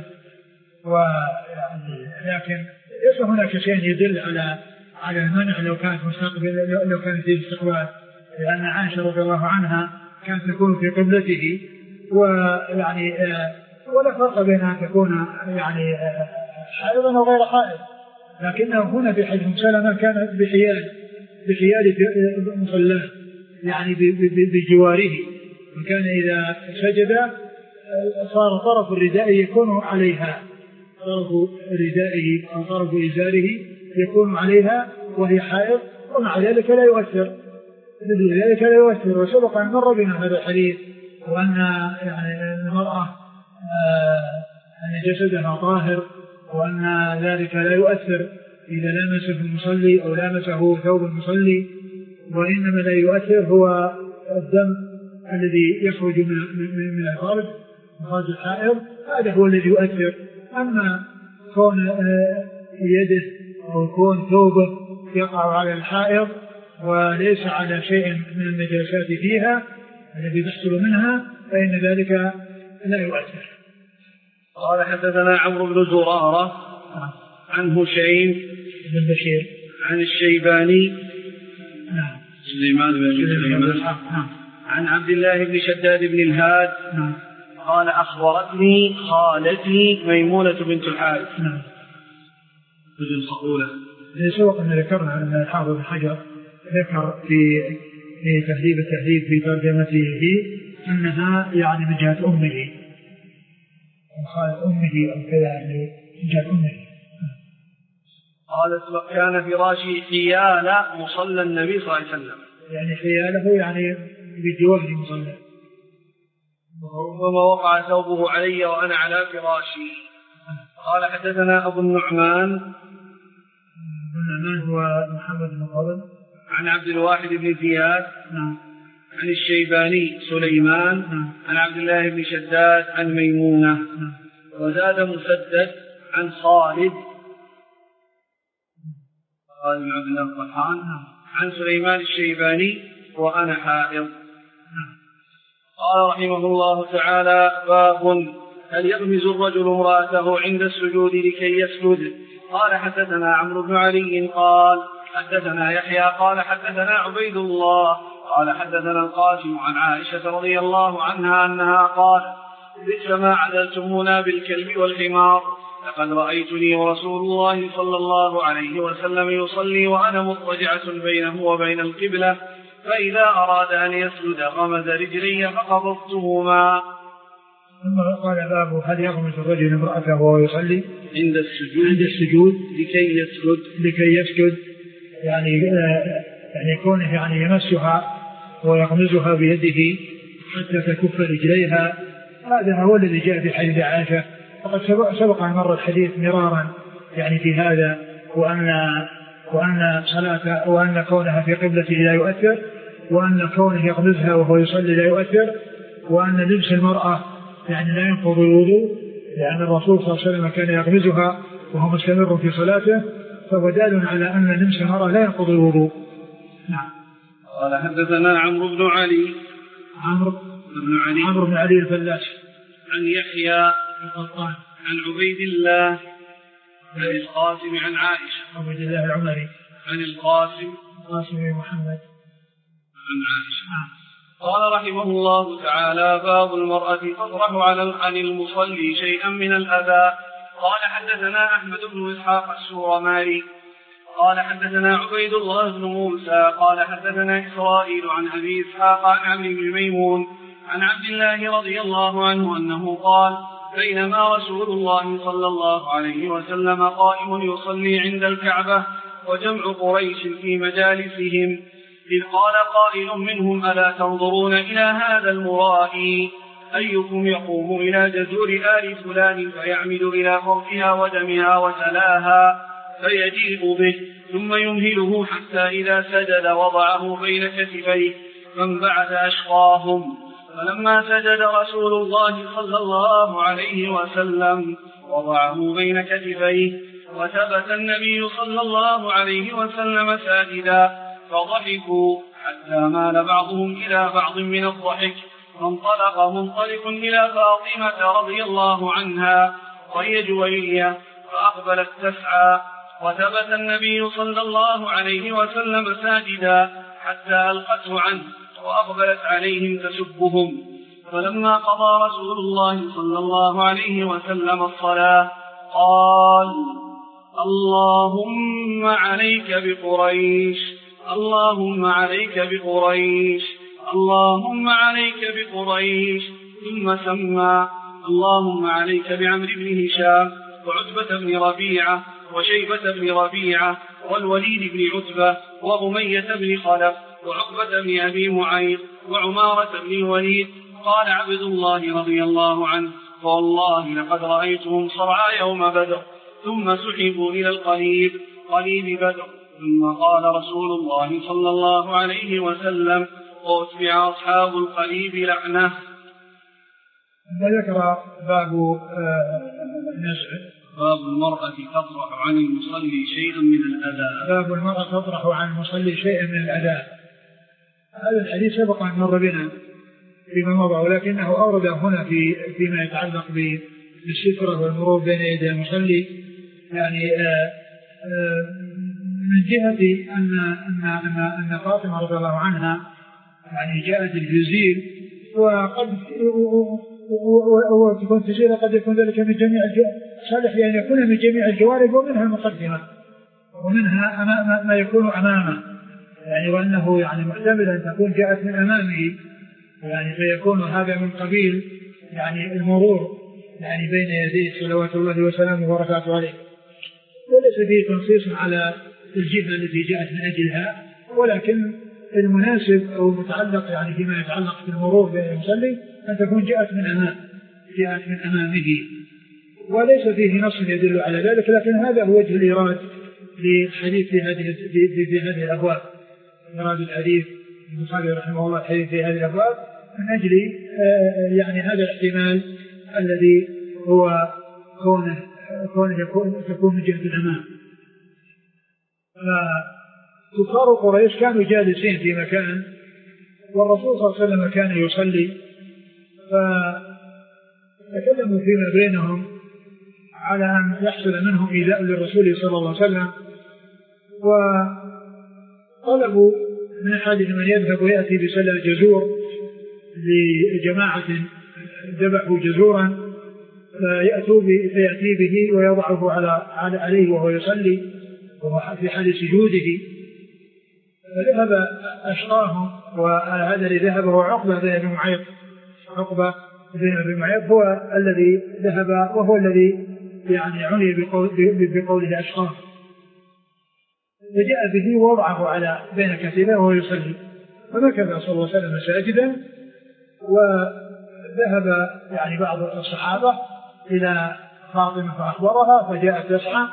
ويعني لكن ليس هناك شيء يدل على على المنع لو كانت مستقبل لو كان فيه استقبال، لأن عائشة رضي الله عنها كانت تكون في قبلته، ويعني ولا فرق بين أن تكون يعني حائضا أو غير حائض، لكنه هنا في حديث سلمة كانت بحيال بحيال مصلاه يعني بجواره، وكان إذا سجد صار طرف الرداء يكون عليها، طرف ردائه أو طرف إزاره يكون عليها وهي حائض، ومع ذلك لا يؤثر لذلك لا يؤثر. وسبق أن مر بنا هذا الحديث، وأن يعني المرأة أن جسدها طاهر، وأن ذلك لا يؤثر إذا لمسه المصلي أو لمسه ثوب المصلي، وإنما لا يؤثر هو الدم الذي يخرج من من الفرج مخرج الحائض، هذا هو الذي يؤثر. أما كون يده أو كون ثوبه يقع على الحائض وليس على شيء من النجاسات فيها الذي تحصل منها فإن ذلك لا يؤثر. قال حدثنا عمرو بن زرارة عن هشيم بن بشير عن الشيباني نعم سليمان بن سليمان عن عبد الله بن شداد بن الهاد نعم قال أخبرتني خالتي ميمونة بنت الحارث نعم بنت الخطولة. سبق أن ذكرنا أن الحافظ بن حجر ذكر في في تهذيب التهذيب في ترجمته أنها يعني من جهة أمه وخال أمه أو كذا يعني من جهة أمه. قالت وكان فراشي حيال مصلى النبي صلى الله عليه وسلم، يعني حياله يعني بجوار مصلى، وربما وقع ثوبه علي وأنا على فراشي. قال حدثنا أبو النعمان أبو النعمان هو محمد بن فضل عن عبد الواحد بن زياد نعم عن الشيباني سليمان نعم عن عبد الله بن شداد عن ميمونة نعم وزاد مسدد عن خالد خالد بن عبد الله الطحان عن سليمان الشيباني وأنا حائض. قال رحمه الله تعالى باب هل يغمز الرجل امرأته عند السجود لكي يسجد. قال حدثنا عمرو بن علي قال حدثنا يحيى قال حدثنا عبيد الله قال حدثنا القاسم عن عائشة رضي الله عنها أنها قال بئس ما عدلتمونا بالكلب والحمار، لقد رأيتني ورسول الله صلى الله عليه وسلم يصلي وأنا مضطجعة بينه وبين القبلة، فإذا أراد أن يسجد غمز رجلي فقبضتهما. ثم قال باب هل يغمز الرجل امرأته وهو يصلي عند السجود عند السجود لكي يسجد لكي يسجد يعني يعني كونه يعني يمسها ويغمزها بيده حتى تكف رجليها، هذا هو الذي جاء في حديث عائشة، وقد سبق أن مر الحديث مرارا يعني في هذا، وأن وأن صلاة وأن كونها في قبلته لا يؤثر، وأن كونه يغمزها وهو يصلي لا يؤثر، وأن لبس المرأة يعني لا ينقض الوضوء، لأن الرسول صلى الله عليه وسلم كان يغمزها وهو مستمر في صلاته، فهو دال على أن لبس المرأة لا ينقض الوضوء. نعم. قال حدثنا عمرو بن علي عمرو بن علي عمرو بن علي الفلاس عن يحيى القطان عن عبيد الله عن القاسم عن عائشة عبيد الله العمري عن القاسم القاسم محمد عن عائشة. قال رحمه الله تعالى باب المرأة تطرح عن المصلي شيئا من الأذى. قال حدثنا أحمد بن إسحاق السورماري قال حدثنا عبيد الله بن موسى قال حدثنا إسرائيل عن أبي إسحاق عن عمرو بن ميمون عن عبد الله رضي الله عنه أنه قال بينما رسول الله صلى الله عليه وسلم قائم يصلي عند الكعبة وجمع قريش في مجالسهم إذ قال قائل منهم ألا تنظرون إلى هذا المرائي أيكم يقوم إلى جزور آل فلان فيعمد إلى فرثها ودمها وتلاها فيجيء به ثم يمهله حتى إذا سجد وضعه بين كتفيه فانبعث أشقاهم. فلما سجد رسول الله صلى الله عليه وسلم وضعه بين كتفيه وثبت النبي صلى الله عليه وسلم ساجدا فضحكوا حتى مال بعضهم إلى بعض من الضحك، فانطلق منطلق إلى فاطمة رضي الله عنها وهي جويرية فأقبلت تسعى، وثبت النبي صلى الله عليه وسلم ساجدا حتى ألقته عنه وأقبلت عليهم تسبهم. فلما قضى رسول الله صلى الله عليه وسلم الصلاة قال: اللهم عليك بقريش، اللهم عليك بقريش، اللهم عليك بقريش، ثم سمى: اللهم عليك بعمرو بن هشام وعتبة بن ربيعة وشيبة بن ربيعة والوليد بن عتبة وأمية بن خلف وعقبة بن أبي معيط وعمارة بن الوليد. قال عبد الله رضي الله عنه: فوالله لقد رأيتهم صرعى يوم بدر، ثم سحبوا إلى القليب قليب بدر. ثم قال رسول الله صلى الله عليه وسلم: وأتبع أصحاب القليب لعنة. ذكر باب النزع. باب المرأة تطرح عن المصلي شيئا من الأذى. باب المرأة تطرح عن المصلي شيئا من الأذى. هذا الحديث سبق أن مر بنا فيما مضى، ولكنه أورد هنا في فيما يتعلق بالسترة والمرور بين يدي المصلي، يعني آآ آآ من جهة أن أن أن أن فاطمة رضي الله عنها يعني جاءت الجزيل، وقد وتكون تزيل قد يكون ذلك من جميع صالح يعني يكون من جميع الجوارب، ومنها المقدمة ومنها أمام ما يكون أمامه، يعني وأنه يعني محتمل أن تكون جاءت من أمامه، يعني فيكون هذا من قبيل يعني المرور يعني بين يديه صلوات الله وسلامه وبركاته عليه. وليس فيه تنصيص على الجهة التي جاءت من أجلها، ولكن المناسب أو المتعلق يعني فيما يتعلق بالمرور بين المصلي أن تكون جاءت من أمام جاءت من أمامه، وليس فيه نص يدل على ذلك، لكن هذا هو وجه الإيراد للحديث في هذه في, في هذه الأبواب. إيراد الحديث البخاري رحمه الله الحديث في هذه الأبواب من أجل يعني هذا الاحتمال الذي هو كونه كونه يكون تكون من جهة الأمام. كفار قريش كانوا جالسين في مكان، والرسول صلى الله عليه وسلم كان يصلي، فتكلموا فيما بينهم على أن يحصل منهم إيذاء للرسول صلى الله عليه وسلم، وطلبوا من أحدهم أن يذهب ويأتي بسلة جزور لجماعة ذبحوا جزورا فيأتوا فيأتي به ويضعه على عليه وهو يصلي وهو في حال سجوده. فذهب أشقاهم، وهذا الذي ذهب هو عقبة بن أبي معيط. عقبة بن أبي معيط هو الذي ذهب، وهو الذي يعني عني بقول بقوله أشقاه، فجاء به ووضعه على بين كتفيه وهو يصلي، فمكث صلى الله عليه وسلم ساجدا. وذهب يعني بعض الصحابة إلى فاطمة فأخبرها، فجاءت تسعى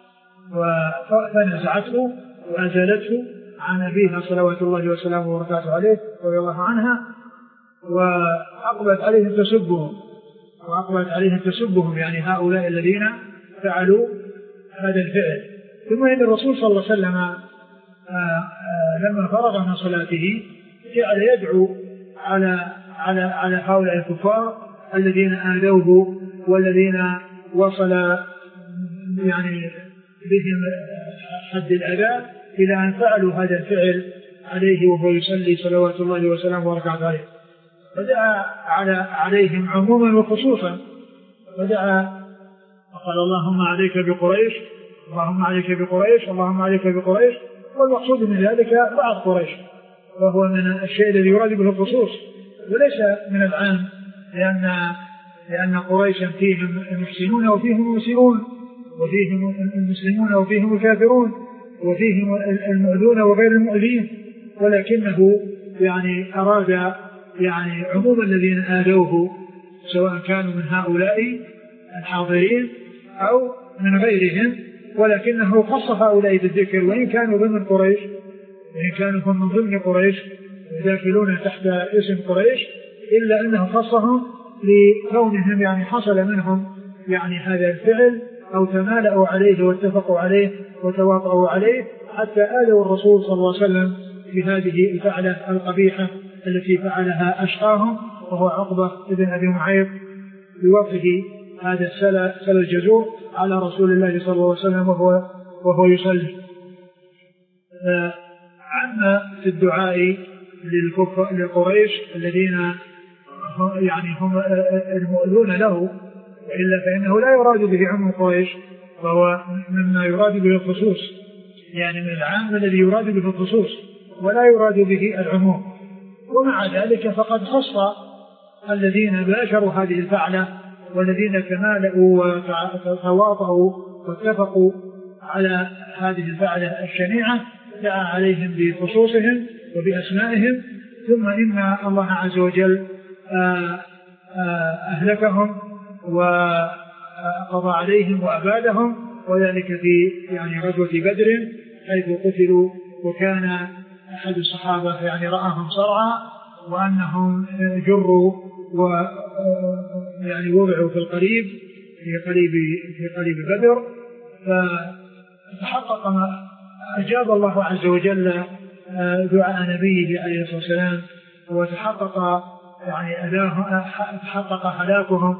فنزعته وأزالته عن أبيها صلوات الله وسلامه وبركاته عليه رضي الله عنها، وأقبلت عليهم تسبهم وأقبلت عليهم تسبهم يعني هؤلاء الذين فعلوا هذا الفعل. ثم إن الرسول صلى الله عليه وسلم آآ آآ لما فرغ من صلاته جعل يدعو على على على هؤلاء الكفار الذين آذوه والذين وصل يعني بهم حد الأذى إلى أن فعلوا هذا الفعل عليه وهو يصلي صلوات الله وسلامه وبركاته عليه. فدعا على عليهم عموما وخصوصا، فدعا وقال: اللهم عليك بقريش، اللهم عليك بقريش، اللهم عليك بقريش. والمقصود من ذلك بعض قريش، وهو من الشيء الذي يراد به الخصوص وليس من العام، لأن لأن قريشا فيهم المحسنون وفيهم المسيئون، وفيهم المسلمون وفيهم الكافرون، وفيهم المؤذون وغير المؤذين، ولكنه يعني أراد يعني عموم الذين آذوه سواء كانوا من هؤلاء الحاضرين أو من غيرهم، ولكنه خص هؤلاء بالذكر، وإن كانوا ضمن قريش، وإن كانوا هم من ضمن قريش داخلون تحت اسم قريش، إلا أنه خصهم لكونهم يعني حصل منهم يعني هذا الفعل أو تمالأوا عليه واتفقوا عليه وتواطؤوا عليه حتى آذوا الرسول صلى الله عليه وسلم بهذه الفعلة القبيحة التي فعلها أشقاهم، وهو عقبة بن أبي معيط بوقفه هذا السلى سلى الجزور على رسول الله صلى الله عليه وسلم وهو, وهو يصلي. عم في الدعاء للقريش الذين يعني هم المؤذون له، وإلا فإنه لا يراد به عموم قريش، فهو مما يراد به الخصوص، يعني من العام الذي يراد به الخصوص ولا يراد به العموم. ومع ذلك فقد خص الذين باشروا هذه الفعلة والذين تمالؤوا وتواطؤوا واتفقوا على هذه الفعلة الشنيعة، دعا عليهم بخصوصهم وبأسمائهم، ثم إن الله عز وجل أهلكهم وقضى عليهم وأبادهم، وذلك في يعني غزوة بدر حيث قتلوا، وكان أحد الصحابة يعني رآهم صرعى وأنهم جروا ويعني وضعوا في القريب في قريب في قريب بدر، فتحقق ما أجاب الله عز وجل دعاء نبيه عليه الصلاة والسلام، وتحقق يعني أذاهم، تحقق هلاكهم،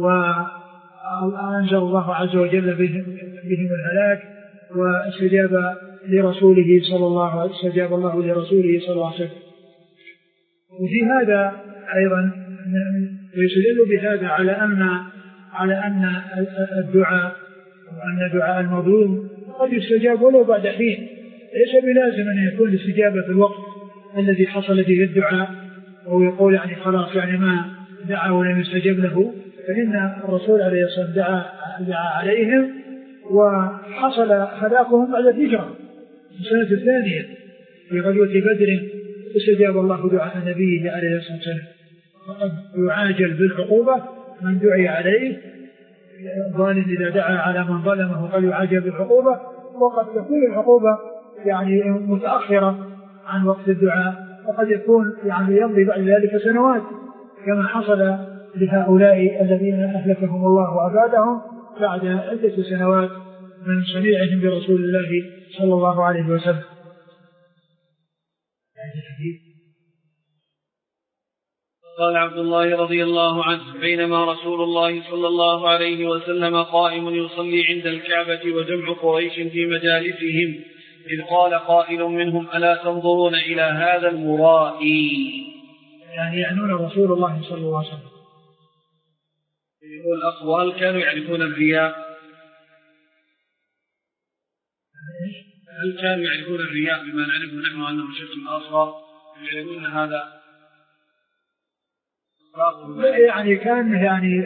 وأنزل الله عز وجل بهم, بهم الهلاك، واستجاب لرسوله صلى الله عليه وسلم، استجاب الله لرسوله صلى الله عليه وسلم. وفي هذا أيضا يستدل بهذا على أن على أن الدعاء وأن دعاء المظلوم قد يستجاب ولو بعد حين، ليس بلازم أن يكون الاستجابة في الوقت الذي حصل فيه الدعاء، أو يقول يعني خلاص يعني ما دعا ولم يستجب له، فإن الرسول عليه الصلاة والسلام دعا, دعا عليهم وحصل هلاكهم بعد الهجرة في السنة الثانية في غزوة بدر، استجاب الله دعاء نبيه عليه الصلاة والسلام. وقد يعاجل بالعقوبة من دعي عليه، ظالم إذا دعا على من ظلمه قد يعاجل بالعقوبة، وقد تكون العقوبة يعني متأخرة عن وقت الدعاء، وقد يكون يعني يمضي بعد ذلك سنوات كما حصل لهؤلاء الذين أهلكهم الله وأبادهم بعد عدة سنوات من صنيعهم برسول الله صلى الله عليه وسلم. قال عبد الله رضي الله عنه: بينما رسول الله صلى الله عليه وسلم قائم يصلي عند الكعبة وجمع قريش في مجالسهم، إذ قال قائل منهم: ألا تنظرون إلى هذا المرائي؟ يعني يعنون رسول الله صلى الله عليه وسلم. يقول الأقوال كانوا يعرفون الرياء، هل كانوا يعرفون الرياء بما نعرفه نحن أنه شرك آخر، يعرفون هذا؟ يعني كان يعني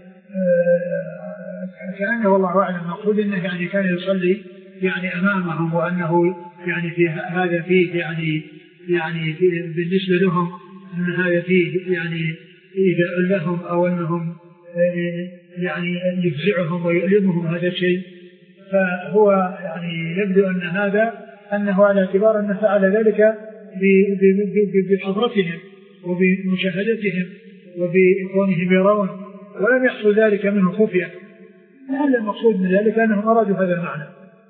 كأنه والله أعلم المقصود أنه يعني كان يصلي يعني أمامهم، وأنه يعني في هذا فيه يعني يعني فيه بالنسبة لهم أن هذا فيه يعني إيذاء لهم، أو أنهم يعني يفزعهم ويؤلمهم هذا الشيء. فهو يعني يبدو أن هذا أنه على اعتبار أنه فعل ذلك بحضرتهم وبمشاهدتهم وبكونهم يرون، ولم يحصل ذلك منه خفية. هذا المقصود من ذلك أنهم أرادوا هذا المعنى.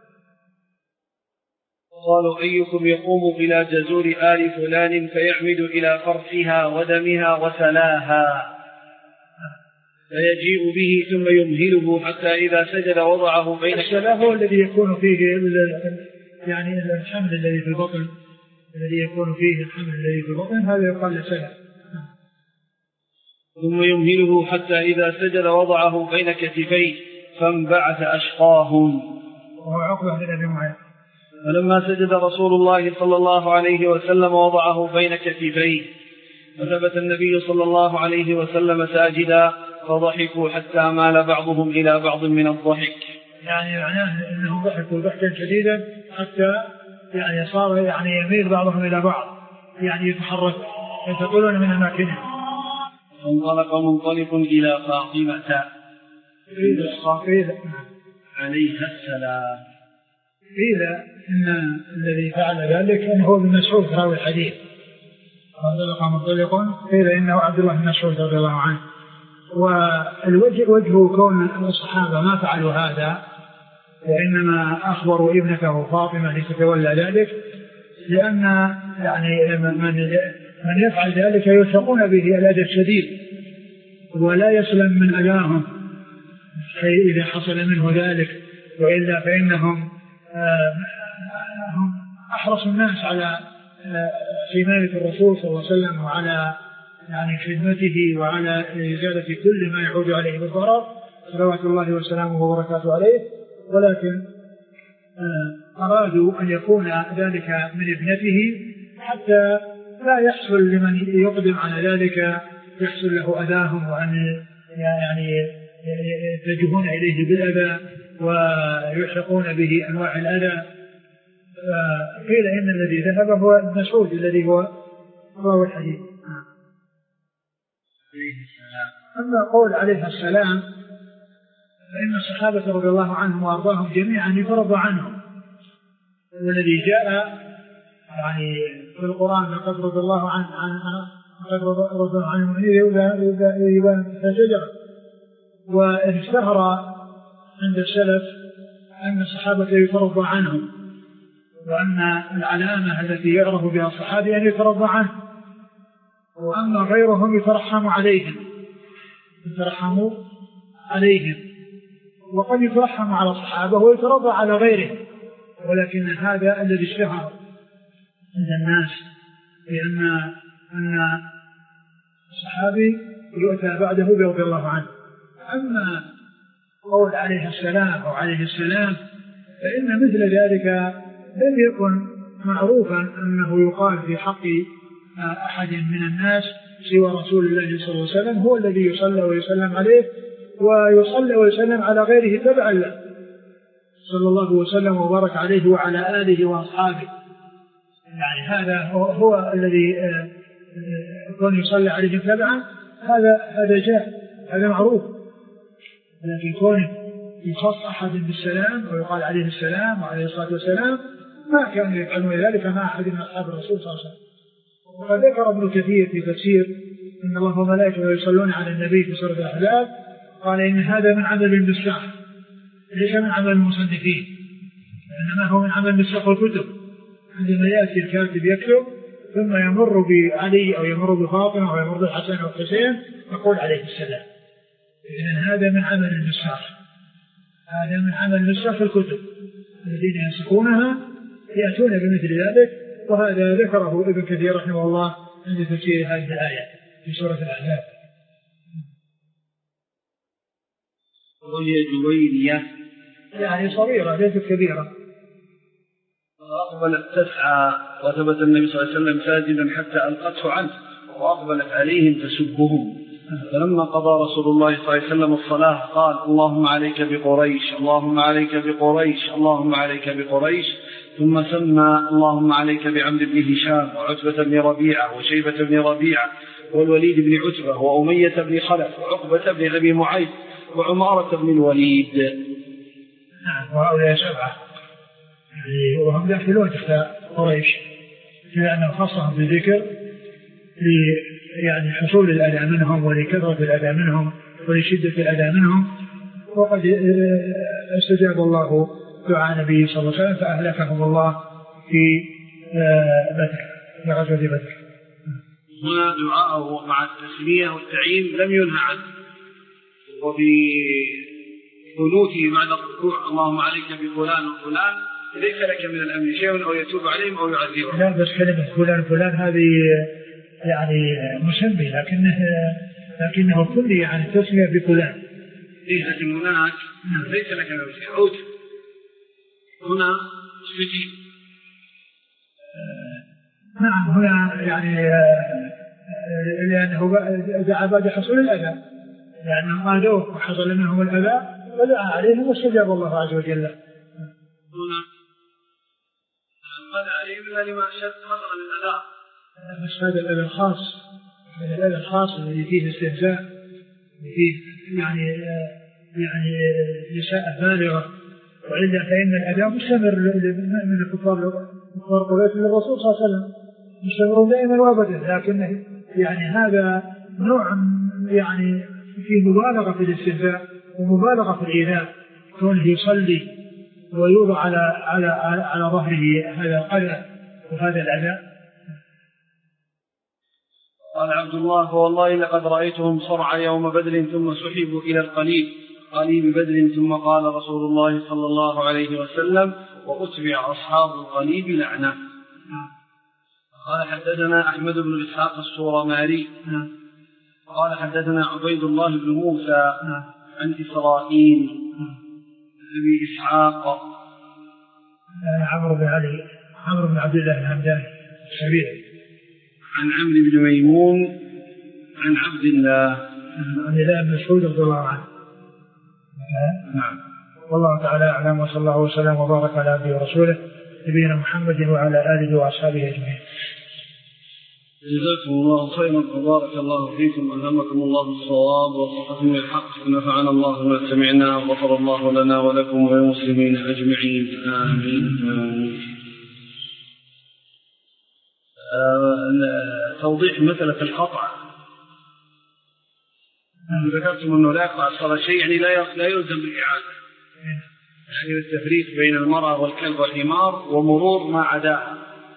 قالوا: أيكم يقوم إلى جزور آل فلان فيعمد إلى فرحها ودمها وسلاها، فيجيء به ثم يمهله حتى إذا سجد وضعه بين السلاه هو الذي يكون فيه يعني الحمل الذي في البطن، الذي يكون فيه الحمل الذي في البطن، هذا يقال سلاه. ثم يمهله حتى إذا سجد وضعه بين كتفيه فانبعث أشقاهم، وهو عقبة بن أبي معيط. فلما سجد رسول الله صلى الله عليه وسلم وضعه بين كتفيه، فثبت النبي صلى الله عليه وسلم ساجدا، فضحكوا حتى مال بعضهم إلى بعض من الضحك. يعني معناه أنهم ضحكوا ضحكا شديدا حتى يعني صار يعني يميل بعضهم إلى بعض، يعني يتحرك ينتقلون من أماكنهم. فانطلق منطلق إلى فاطمة عليها السلام. قيل إن الذي فعل ذلك أنه هو ابن مسعود راوي الحديث. فانطلق منطلق، قيل إنه عبد الله بن مسعود رضي الله عنه، والوجه وجه كون الصحابة ما فعلوا هذا، وإنما أخبروا ابنته فاطمة لتتولى ذلك، لأن يعني من من يفعل ذلك يلحقون به الأذى الشديد ولا يسلم من أذاهم إذا حصل منه ذلك، وإلا فإنهم هم أحرص الناس على حماية الرسول صلى الله عليه وسلم وعلى يعني خدمته وعلى إزالة كل ما يعود عليه بالضرر صلوات الله وسلامه وبركاته عليه، ولكن أرادوا أن يكون ذلك من ابنته حتى لا يحصل لمن يقدم على ذلك يحصل له أذاهم، وأن يعني يتجهون إليه بالأذى ويلحقون به أنواع الأذى. قيل إن الذي ذهب هو ابن مسعود الذي هو راوي الحديث. أما قول عليه السلام فإن الصحابة رضي الله عنهم وأرضاهم جميعا يفرض عنهم، والذي جاء يعني في القرآن لقد رضي الله عن عن لقد رضي الله عنهم إذا شجرة. واشتهر عند السلف أن الصحابة يفرض عنهم، وأن العلامة التي يعرف بها الصحابي أن يترضى عنه، وأما غيرهم يترحم عليهم يترحموا عليهم وقد يترحم على الصحابة ويترضى على غيرهم، ولكن هذا الذي اشتهر عند الناس، لأن أن الصحابي يؤتى بعده برضي الله عنه. أما قول عليه السلام أو عليه السلام فإن مثل ذلك لم يكن معروفا أنه يقال في حق أحد من الناس سوى رسول الله صلى الله عليه وسلم، هو الذي يصلى ويسلم عليه ويصلى ويسلم على غيره تبعا له صلى الله وسلم وبارك عليه وعلى آله وأصحابه. يعني هذا هو, هو الذي يكون يصلى عليه تبعا، هذا هذا جاء هذا معروف، لكن كونه يخص أحد بالسلام ويقال عليه السلام وعليه الصلاة والسلام ما كانوا يفعلون ذلك مع أحد من أصحاب الرسول صلى الله عليه وسلم. وذكر ابن كثير في تفسير إن الله وملائكته يصلون على النبي في سورة الأحزاب، قال إن هذا من عمل النساخ ليس من عمل المصنفين، إنما هو من عمل نسخ الكتب. عندما يأتي الكاتب يكتب ثم يمر بعلي أو يمر بفاطمة أو يمر بالحسن أو الحسين يقول عليه السلام، إذن هذا من عمل النساخ، هذا من عمل نسخ الكتب الذين ينسخونها يأتون بمثل ذلك. وهذا ذكره ابن كثير رحمه الله عند تفسير هذه الآية في سورة الأحزاب. وهي جوينية يعني صغيرة ليست كبيرة. وأقبلت تسعى وثبت النبي صلى الله عليه وسلم ساجدا حتى ألقته عنه، وأقبلت عليهم تسبهم، فلما قضى رسول الله صلى الله عليه وسلم الصلاة قال اللهم عليك بقريش اللهم عليك بقريش اللهم عليك بقريش، ثم سمى اللهم عليك بعمرو بن هشام وعتبة بن ربيعة وشيبة بن ربيعة والوليد بن عتبة وأمية بن خلف وعقبة بن أبي معيط وعمارة بن الوليد. نعم، وهؤلاء سبعة وهم داخلون تحت قريش، لأنه خصهم بالذكر يعني حصول الأذى منهم ولكثرة الأذى منهم ولشدة الأذى منهم. وقد استجاب الله دعاء النبي صلى الله عليه وسلم فأهلكهم الله في بدر في غزوة بدر. هنا دعاءه مع التسمية والتعيين لم ينهى عنه، وفي قنوته بعد الركوع اللهم عليك بفلان وفلان ليس لك من الأمر شيء أو يتوب عليهم أو يعذبهم. لا، بس كلمة فلان فلان هذه يعني مسمي، لكنه لكنه كل يعني تسمية بفلان. إيه، لكن هناك ليس لك من شيء عود هنا سجين. آه نعم، هنا يعني آه لأنه دعا بعد حصول الأذى، لأنهم آذوه وحصل منهم الأذى ودعا عليهم واستجاب الله عز وجل. هنا قد عليهم إلا لما أشد خطر من الأذى، بس هذا الأذى الخاص، هذا الأذى الخاص الذي فيه استهزاء، فيه يعني يعني إساءة بالغة، وإلا فإن الأذى مستمر من الكفار كفار قريش للرسول صلى الله عليه وسلم، مستمر دائما وابدا، لكن يعني هذا نوع يعني فيه مبالغة في الاستهزاء ومبالغة في الإيذاء، كونه يصلي ويوضع على على على, على ظهره هذا القلق وهذا الأذى. قال عبد الله: والله لقد رأيتهم صرعى يوم بدر ثم سحبوا إلى القليب قليب بدر، ثم قال رسول الله صلى الله عليه وسلم: وأتبع أصحاب القليب لعنة. قال: حدثنا أحمد بن إسحاق السورماري قال: حدثنا عبيد الله بن موسى عن إسرائيل أبي إسحاق عمرو بن علي عمرو بن عبد الله الهمداني الشبيعي عن عمرو بن ميمون عن عبد الله عن الله بن مسعود رضي الله عنه. نعم. والله تعالى أعلم، وصلى الله وسلم وبارك على عبده ورسوله نبينا محمد وعلى آله وأصحابه أجمعين. جزاكم الله خيرا وبارك الله فيكم وألهمكم الله الصواب ووفقكم للحق ونفعنا الله بما سمعنا وغفر الله لنا ولكم وللمسلمين أجمعين آمين. آه توضيح مسألة القطع. ذكرتم أنه لا يقطع الصلاة شيء، يعني لا لا يلزم بالإعادة، يعني التفريق بين المرأة والكلب والحمار ومرور ما عداها.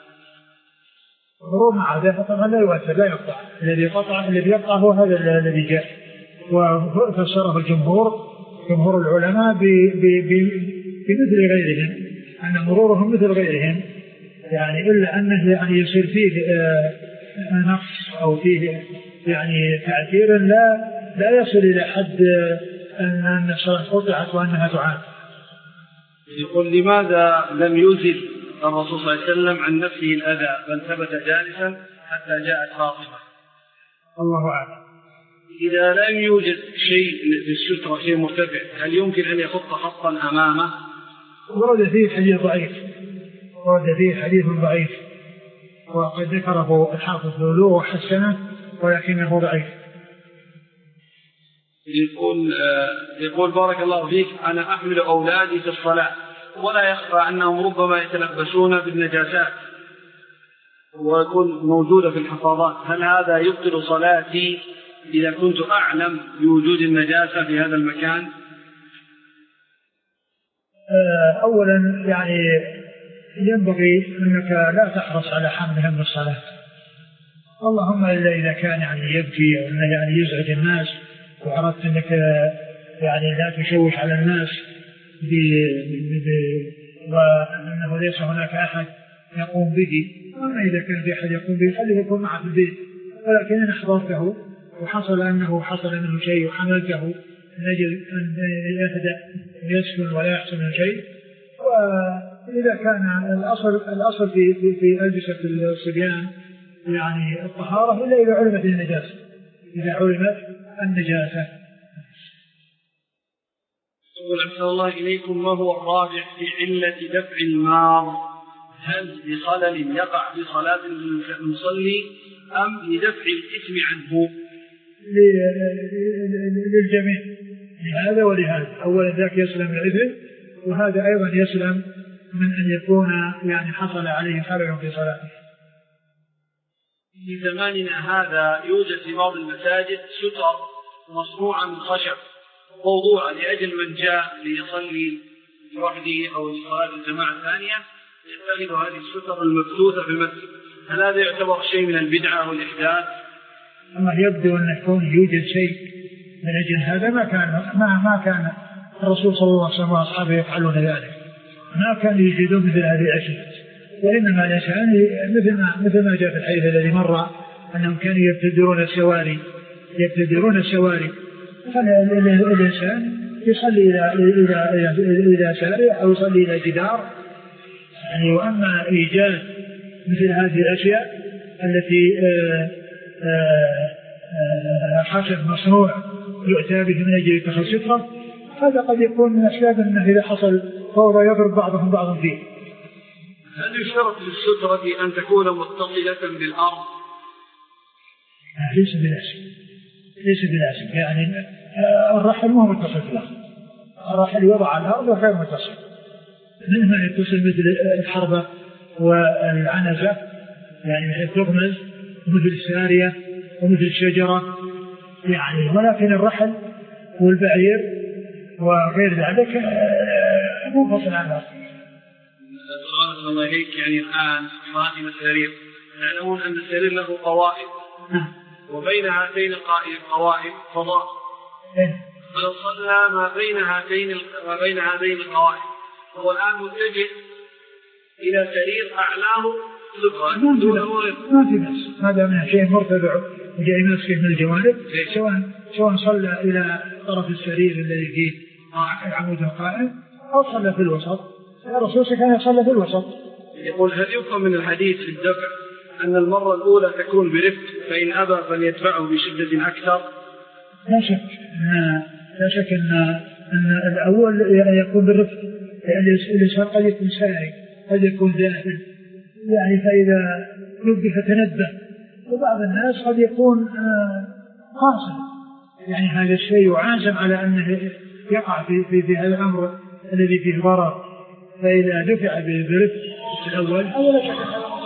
مرور ما عداها طبعا لا يؤثر، لا يقطع. الذي قطع الذي يقطع هو هذا الذي جاء، وفسره الجمهور جمهور العلماء بمثل غيرهم، أن مرورهم مثل غيرهم، يعني إلا أنه يعني يصير فيه نقص أو فيه يعني تعثير لا لا يصل إلى حد أن الصلاة قطعت وأنها تعاد. يقول: لماذا لم يزل الرسول صلى الله عليه وسلم عن نفسه الأذى بل ثبت جالسا حتى جاءت فاطمة؟ الله أعلم. إذا لم يوجد شيء للسترة، شيء مرتفع، هل يمكن أن يخط خطا أمامه؟ ورد فيه حديث ضعيف ورد فيه حديث ضعيف وقد ذكره الحافظ لولو وحسنه ولكنه ضعيف. يقول يقول بارك الله فيك: أنا أحمل أولادي في الصلاة ولا يخفى أنهم ربما يتلبسون بالنجاسات ويكون موجودة في الحفاظات، هل هذا يبطل صلاتي إذا كنت أعلم بوجود النجاسة في هذا المكان؟ أولا يعني ينبغي أنك لا تحرص على حملهم بالصلاة، اللهم إلا إذا كان يعني يبكي أو يعني يزعج الناس وعرفت أنك يعني لا تشوش على الناس وأنه ليس هناك أحد يقوم به. أما إذا كان في أحد يقوم به خليه يكون معه في البيت، ولكن إن أحضرته وحصل أنه حصل منه شيء وحملته من أجل أن يهدأ ويسكن ولا يحصل شيء. وإذا كان الأصل الأصل في في, في ألبسة الصبيان يعني الطهارة إلا إذا علمت النجاسة إذا علمت النجاسة. يقول: أحسن الله إليكم، ما هو الراجح في علة دفع المار؟ هل بخلل يقع في صلاة المصلي أم لدفع الإثم عنه؟ للجميع، لهذا ولهذا. أولا ذاك يسلم من الإثم، وهذا أيضا يسلم من أن يكون يعني حصل عليه خلل في صلاته. في زماننا هذا يوجد في بعض المساجد ستر مصنوعة من خشب موضوعة لأجل من جاء ليصلي لوحده أو لصلاة الجماعة الثانية يتخذ هذه الستر المبثوثة في المسجد، هل هذا يعتبر شيء من البدعة والإحداث؟ أما يبدو أن يكون يوجد شيء من أجل هذا ما كان ما ما كان الرسول صلى الله عليه وسلم وأصحابه يفعلون ذلك، ما كانوا يجدون مثل هذه الأشياء، وإنما الإنسان مثل ما مثل ما جاء في الحديث الذي مر أنهم كانوا يبتدرون السواري يبتدرون السواري فالإنسان يصلي إلى إلى إلى إلى سارع أو يصلي إلى جدار يعني. وأما إيجاد مثل هذه الأشياء التي خشب مصنوع يؤتى به من أجل اتخاذ سترة، هذا قد يكون من أسباب أنه إذا حصل فوضى يضرب بعضهم بعضا فيه. هل يشترط للسترة أن تكون متصلة بالأرض؟ ليس بلازم ليس بلازم يعني الرحل مو متصل بالأرض، الرحل يوضع على الأرض وغير متصل، منها يتصل مثل الحربة والعنزة يعني مثل تغمز ومثل السارية ومثل الشجرة، يعني ولكن الرحل والبعير وغير ذلك منفصل عن ذلك. الله إليك. يعني الآن خادم السرير يعلمون أن السرير له قوائم وبين هاتين القوائم فضاء، فلو صلى ما بين هاتين ما بين هذين القوائم هو الآن متجه إلى سرير أعلاه ما في بس هذا من شيء مرتفع وجاي ماسكه من الجوانب، سواء سواء صلى إلى طرف السرير الذي فيه العمود القائم أو صلى في الوسط. الرسول كان يصلى في الوسط. يقول هل يفهم من الحديث في الدفع أن المرة الأولى تكون برفق فإن أبى فليدفعه بشدة أكثر؟ لا شك لا شك أن أن الأول يكون بالرفق، لأن الإنسان قد يكون سائق قد يكون ذاهب يعني فإذا نبه فتنبه، وبعض الناس قد يكون قاصد يعني هذا الشيء يعازم على أنه يقع في في, في هذا الأمر الذي فيه ضرر، فإذا دفع برفق الأول هذا لا شك.